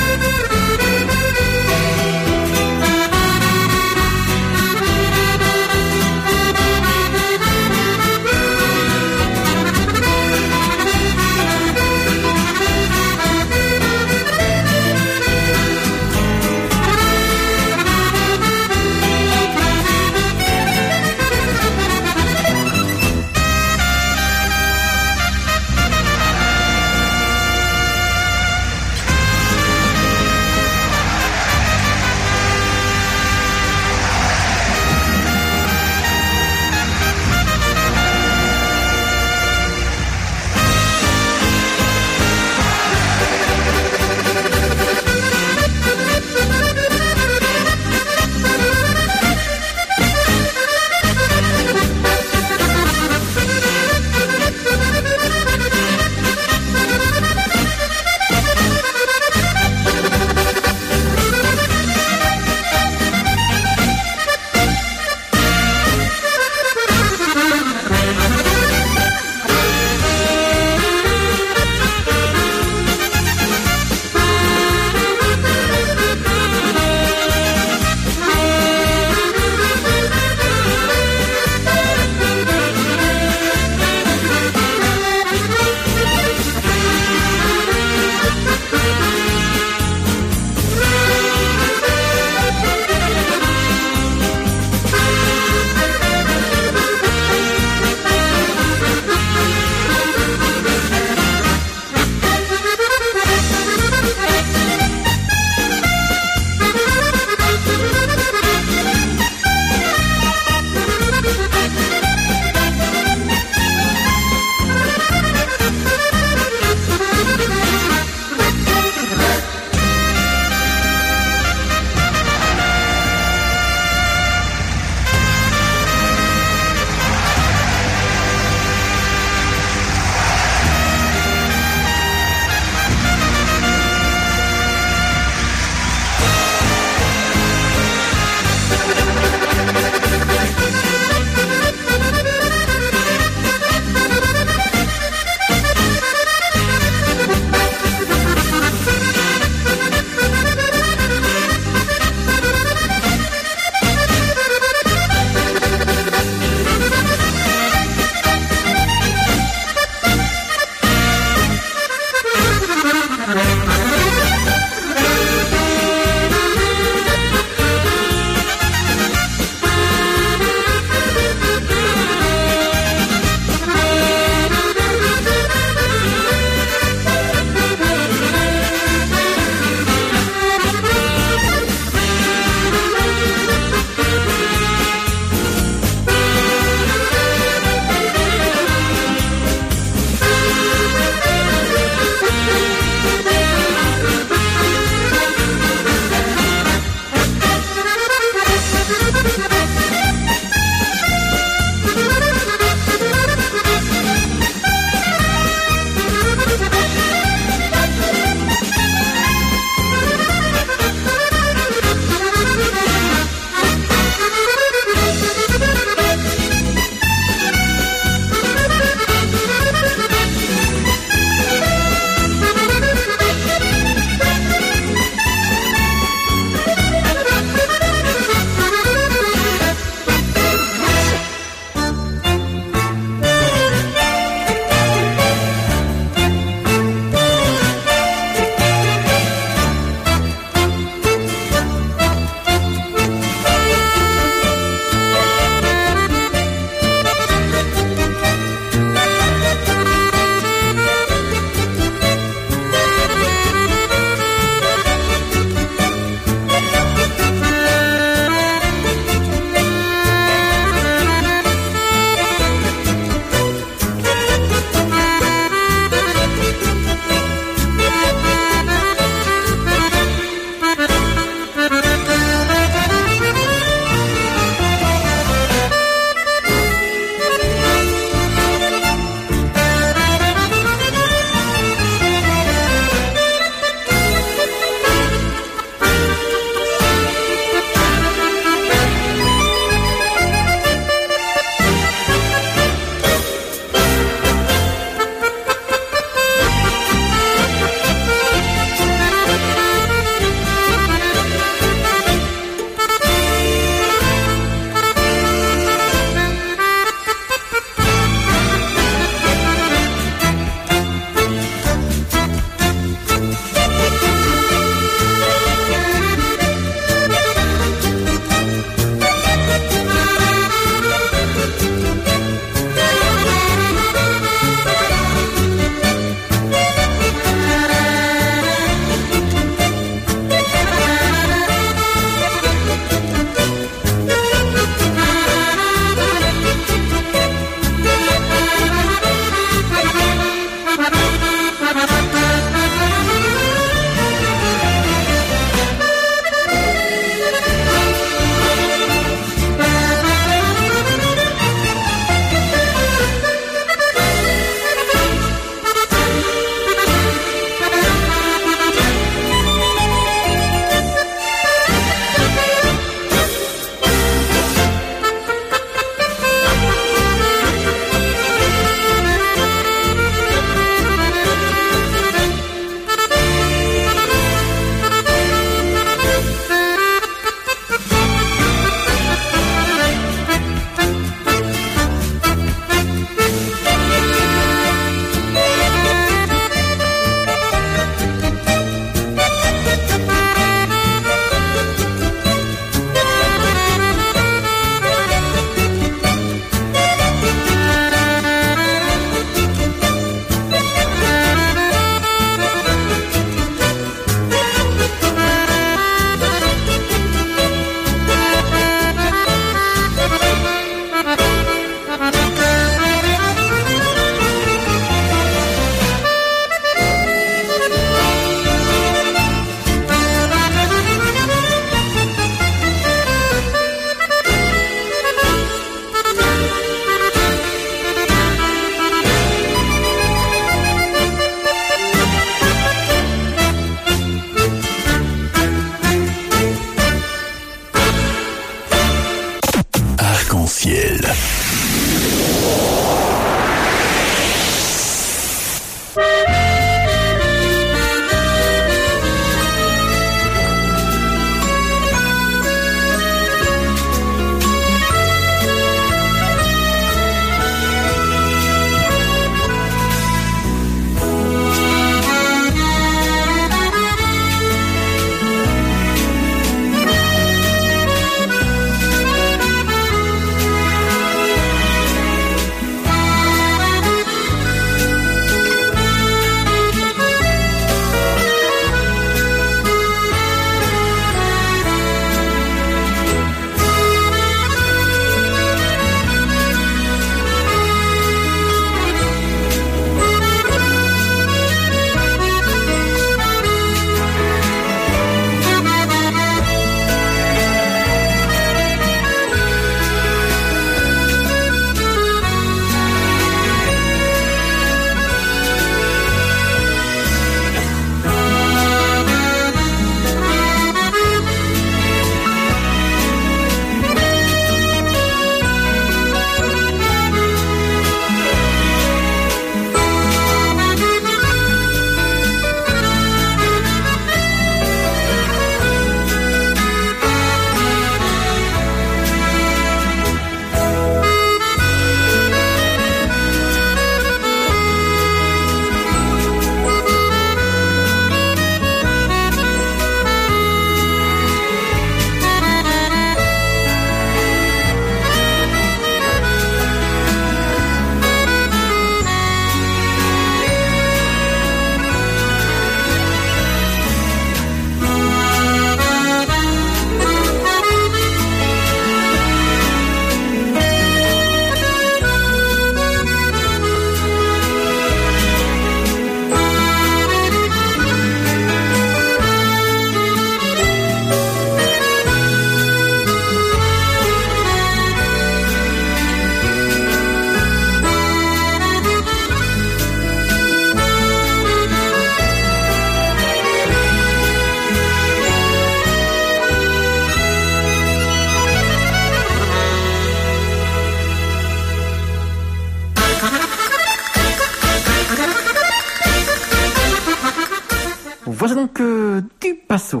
Voici donc du Passo.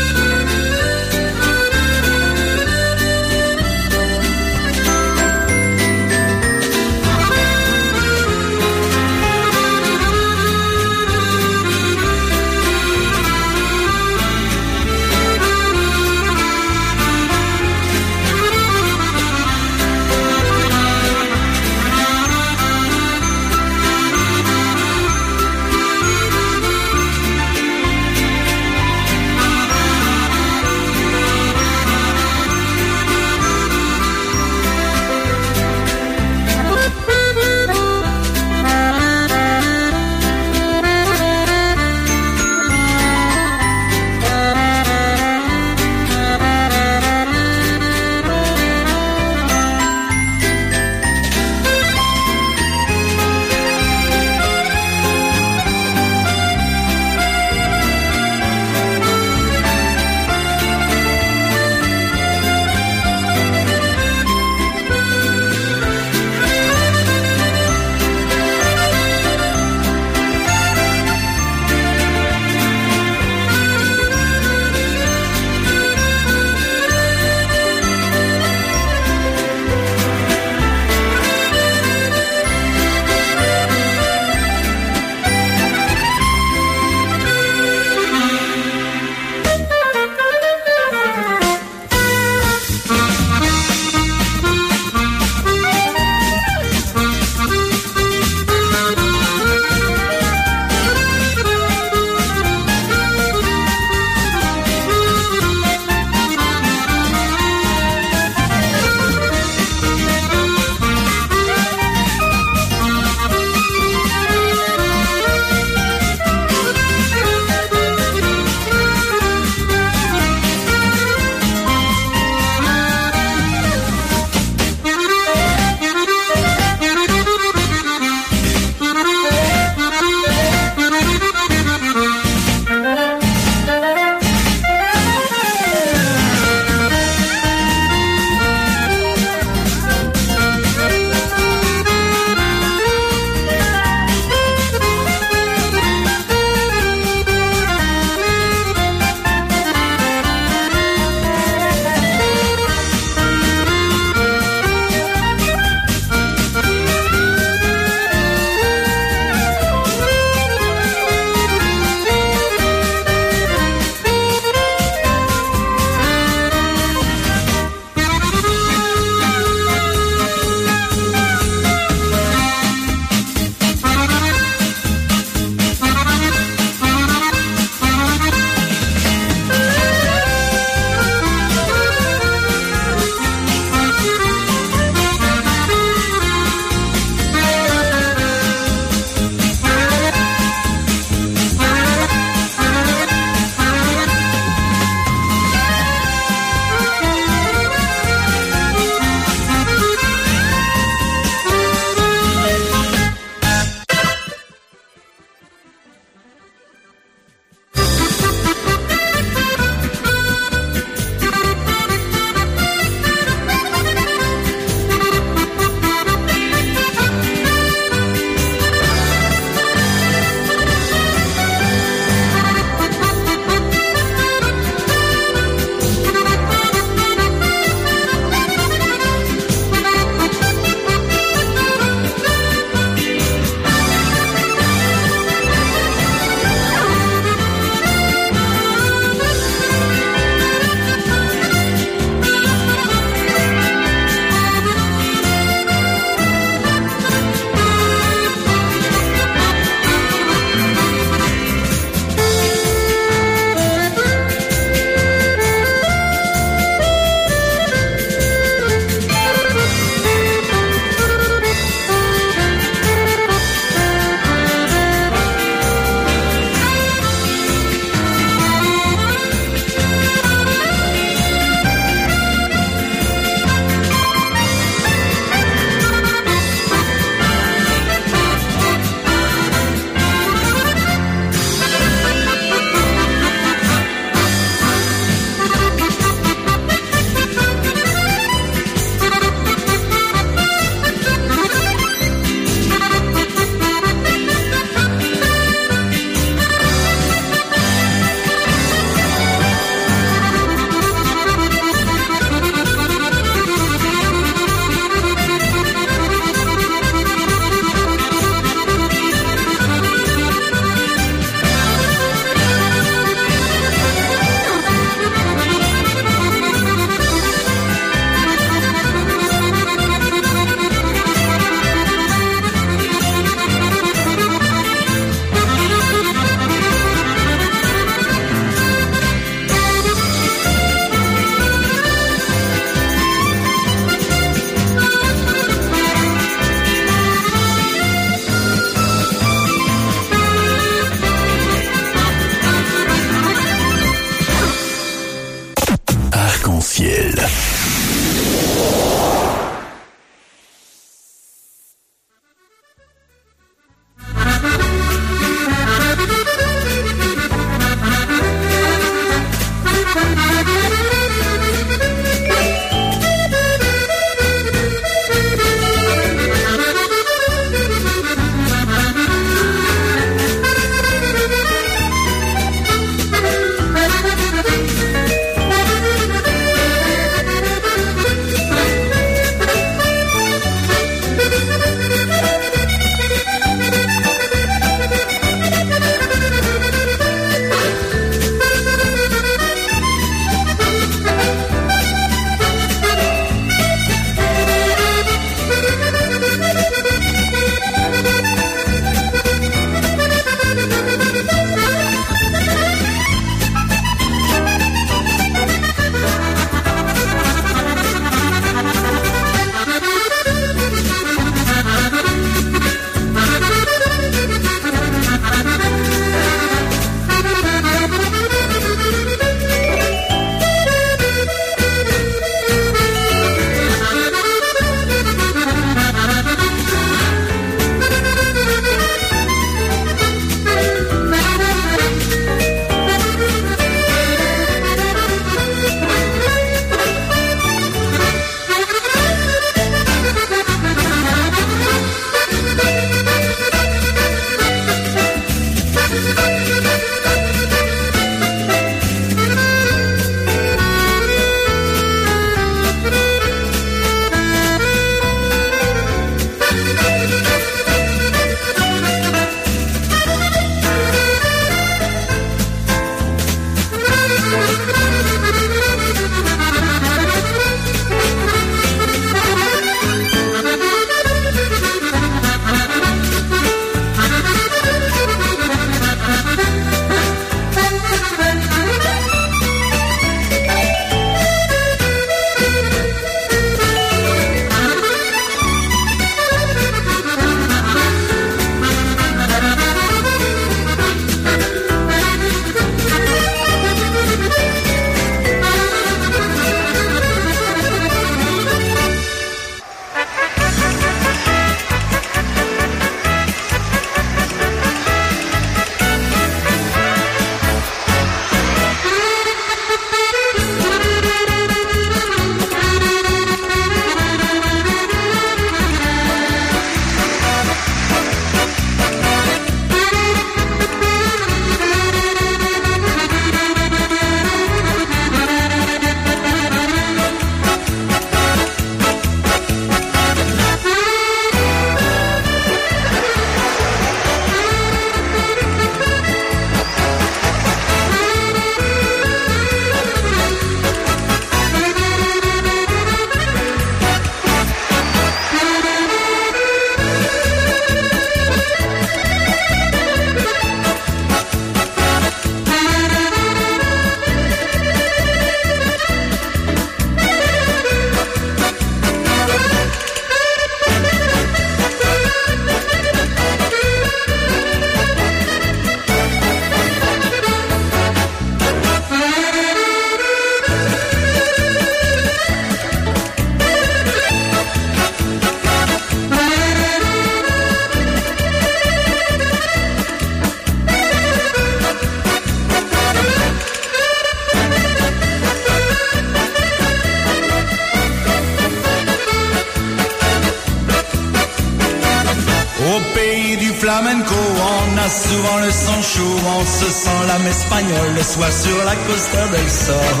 flamenco, on a souvent le sang chaud, on se sent l'âme espagnole le soir sur la Costa del Sol.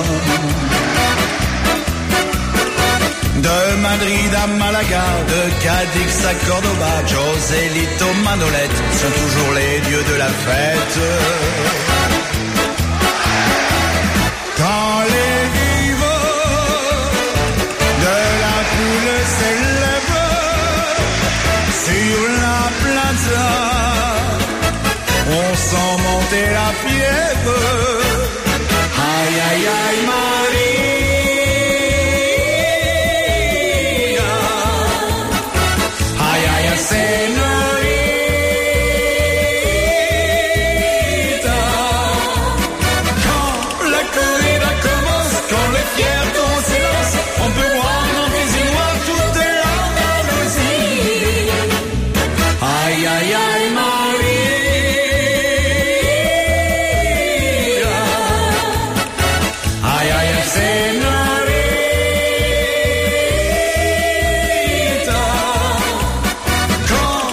De Madrid à Malaga, de Cadix à Cordoba, Joselito, Manolette sont toujours les dieux de la fête. Quand les vivants de la foule s'élèvent sur la plaza, on sent monter la fièvre. Aïe aïe aïe Maria, aïe aïe señorita. Quand la corrida commence, quand les fiers tombent s'élancent, on peut voir dans tes yeux noirs toute l'Andalousie. Aïe aïe aïe Maria, aïe aïe señorita. Quand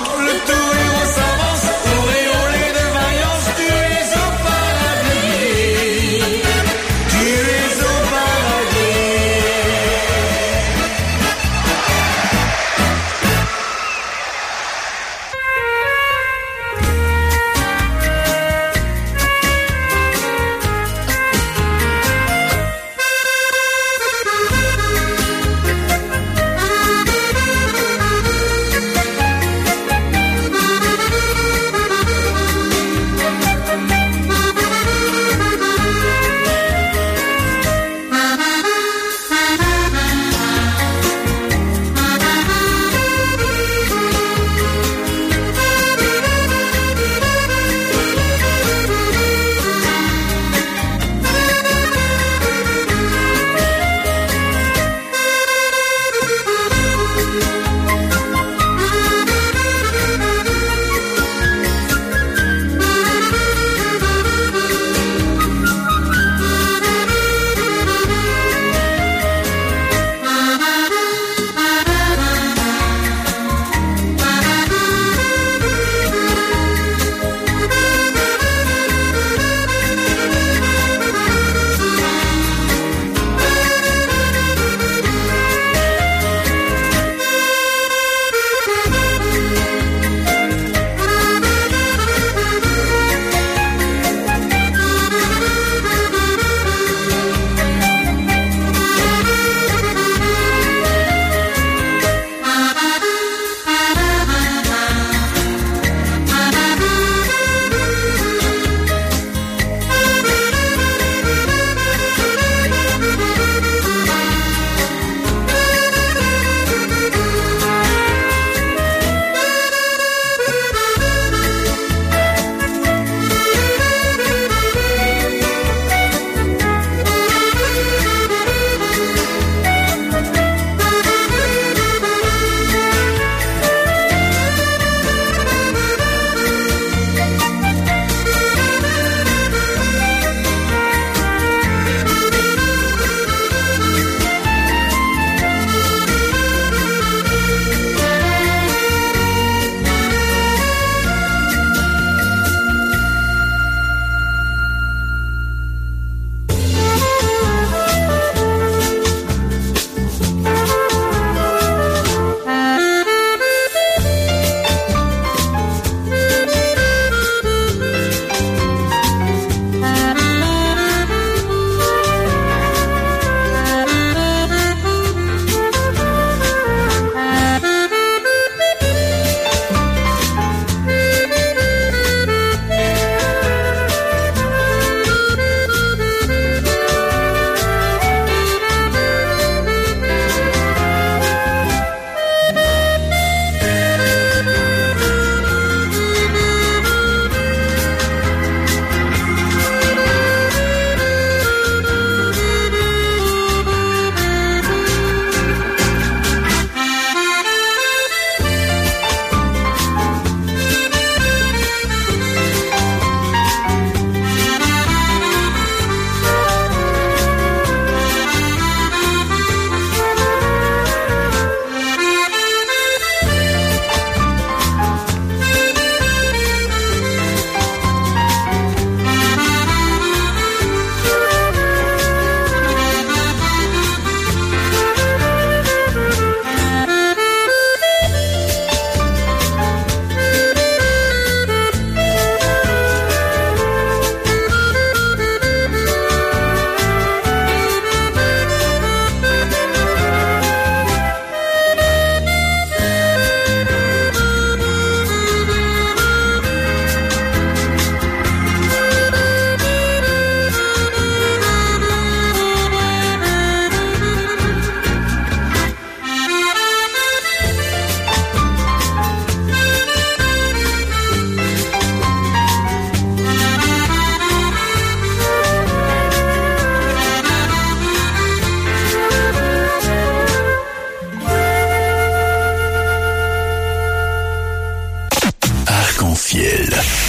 Arc-en-Ciel.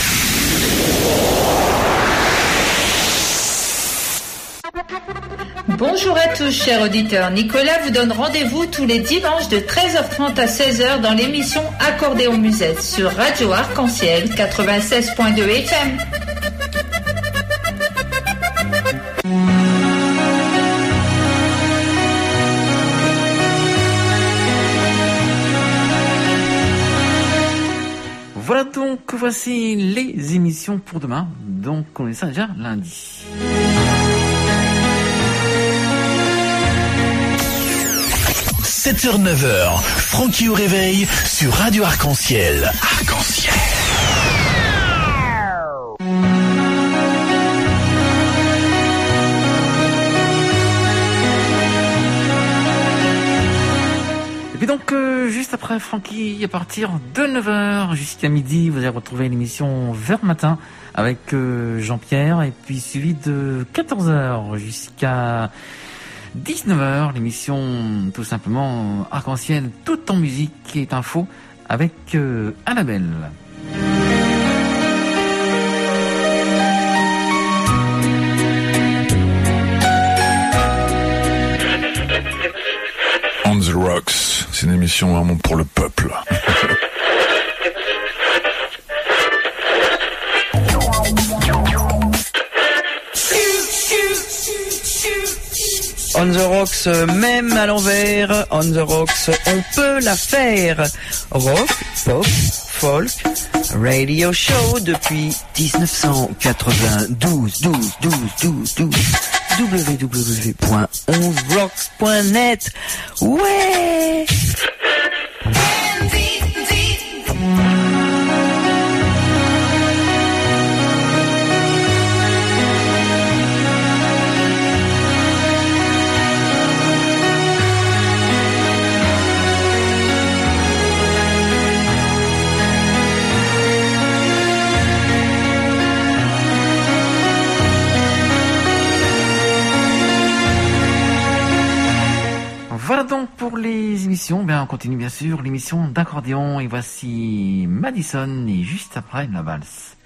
Bonjour à tous, chers auditeurs. Nicolas vous donne rendez-vous tous les dimanches de 13h30 à 16h dans l'émission Accordéon Musette sur Radio Arc-en-Ciel 96.2 FM. Voilà donc, voici les émissions pour demain. Donc, on est ça déjà lundi. – 7h, 9h, Francky au réveil sur Radio Arc-en-Ciel. Arc-en-Ciel. Et puis donc, juste après Francky, à partir de 9h jusqu'à midi, vous allez retrouver l'émission Vers Matin avec Jean-Pierre, et puis suivi de 14h jusqu'à 19h, l'émission tout simplement Arc-en-Ciel, tout en musique et info avec Annabelle. On the Rocks, c'est une émission vraiment pour le peuple. On the Rocks, même à l'envers, On the Rocks, on peut la faire. Rock, pop, folk, radio show depuis 1992, 12, www.11rocks.net. Ouais! Voilà donc pour les émissions. Bien, on continue bien sûr l'émission d'accordéon. Et voici Madison et juste après la valse.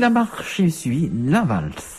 la marche et suit la valse.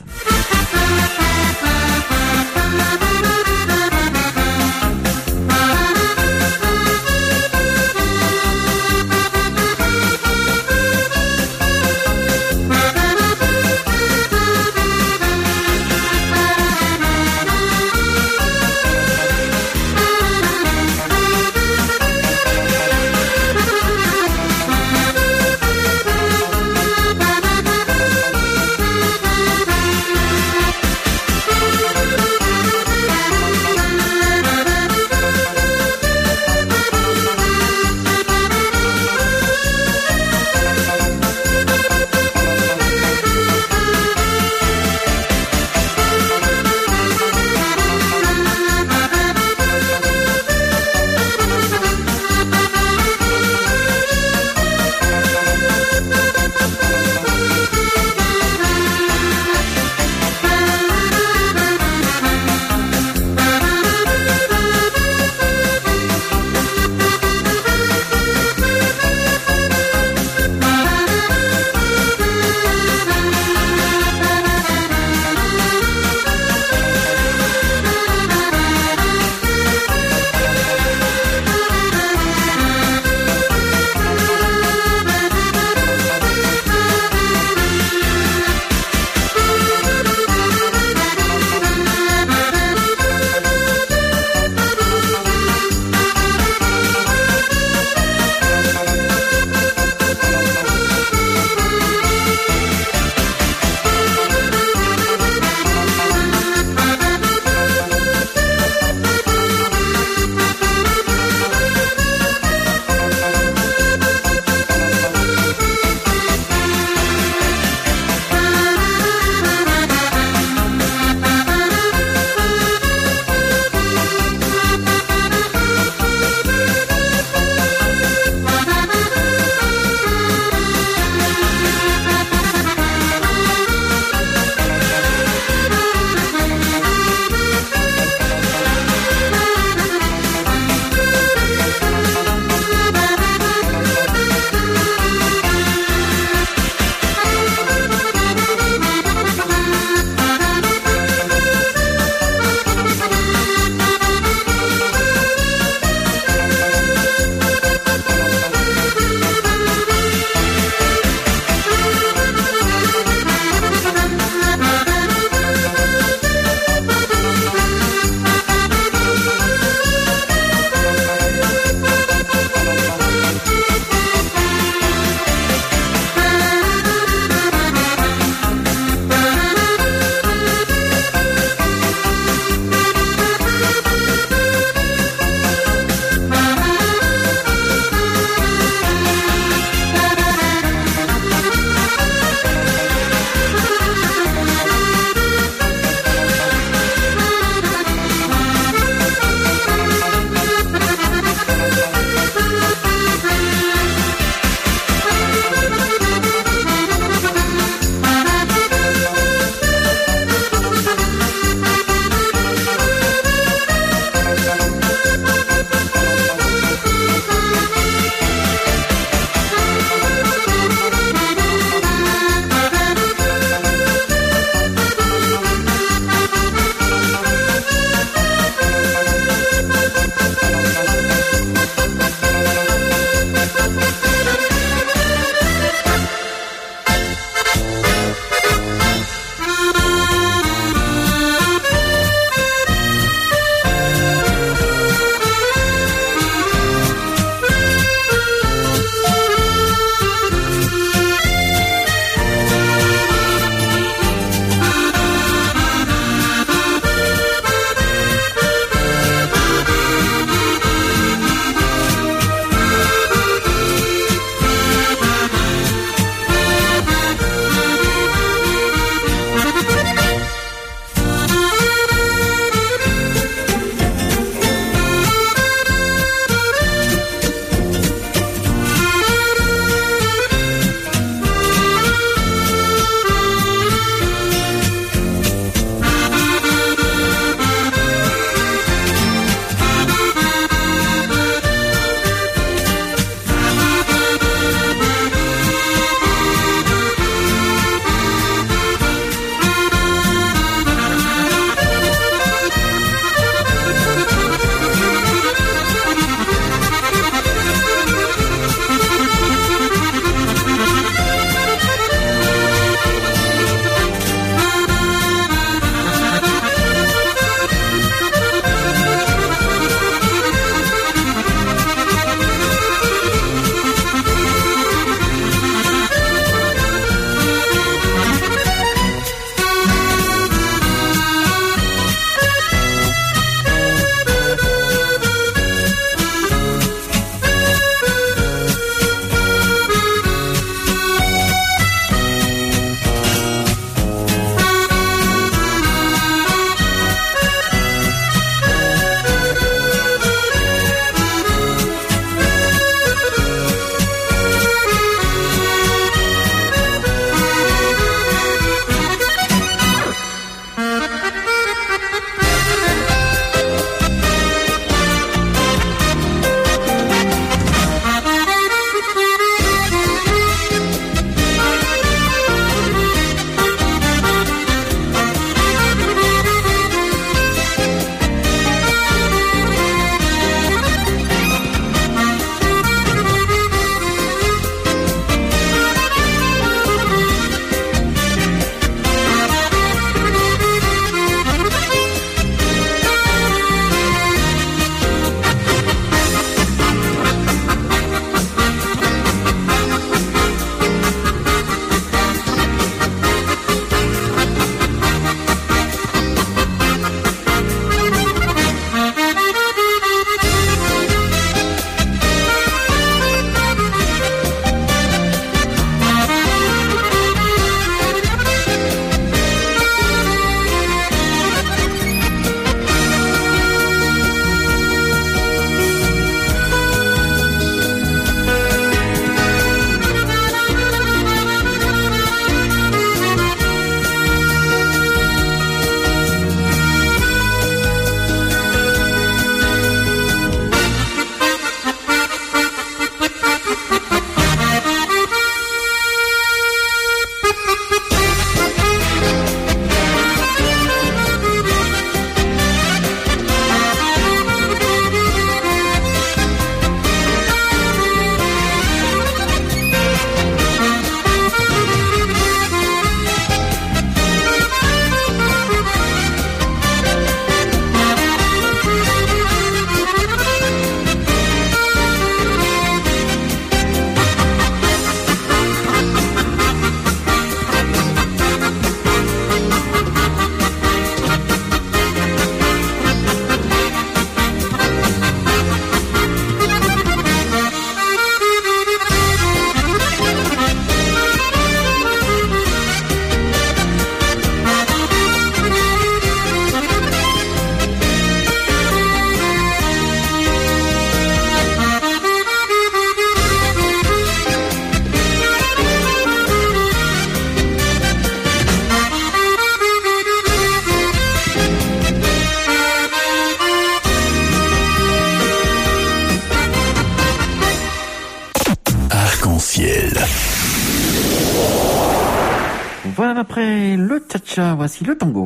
après le cha-cha, voici le tango.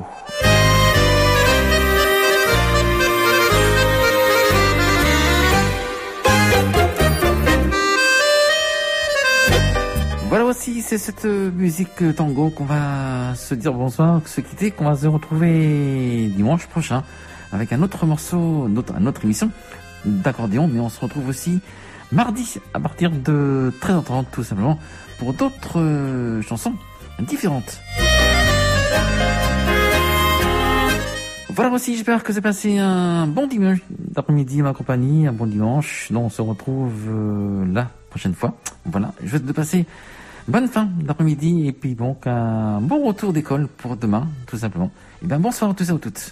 Voilà aussi, c'est cette musique tango qu'on va se dire bonsoir, se quitter, qu'on va se retrouver dimanche prochain avec un autre morceau, une autre émission d'accordéon, mais on se retrouve aussi mardi à partir de 13h30 tout simplement pour d'autres chansons différentes. Voilà aussi, j'espère que vous avez passé un bon dimanche d'après-midi à ma compagnie, un bon dimanche. Donc on se retrouve la prochaine fois. Voilà, je vais te passer bonne fin d'après-midi et puis donc un bon retour d'école pour demain, tout simplement. Et bien bonsoir à tous et à toutes.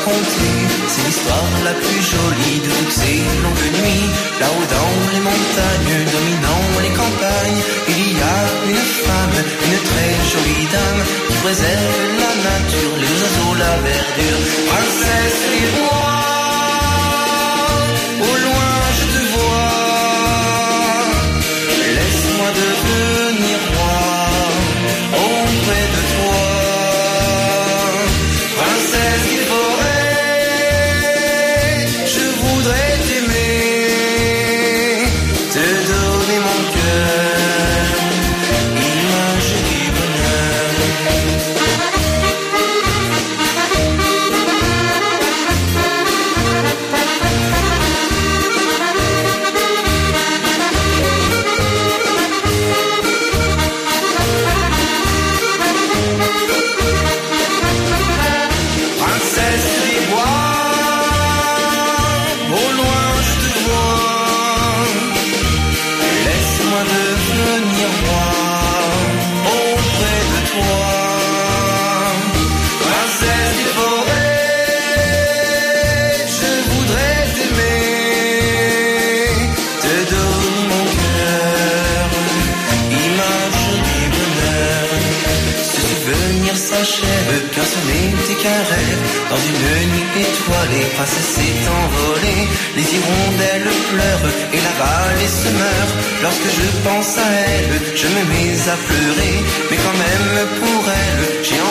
raconter. C'est l'histoire la plus jolie de toutes ces longues nuits. Là-haut dans les montagnes, dominant les campagnes, il y a une femme, une très jolie dame, qui préserve la nature, les oiseaux, la verdure. Princesse des bois, au loin je te vois, laisse-moi devenir roi auprès de toi. Princesse des forêts, je voudrais t'aimer, te donner mon cœur, image du bonheur. Princesse des bois, au loin je te vois, laisse-moi devenir roi auprès de toi. Princesse des forêts, je voudrais t'aimer, te donner mon cœur, image du bonheur. Ce souvenir s'achève car ce n'était qu'un rêve. Dans une nuit étoilée, princesse s'est envolée. Les hirondelles pleurent et la vallée se meurt. Lorsque je pense à elle, je me mets à pleurer. Mais quand même pour elle, j'ai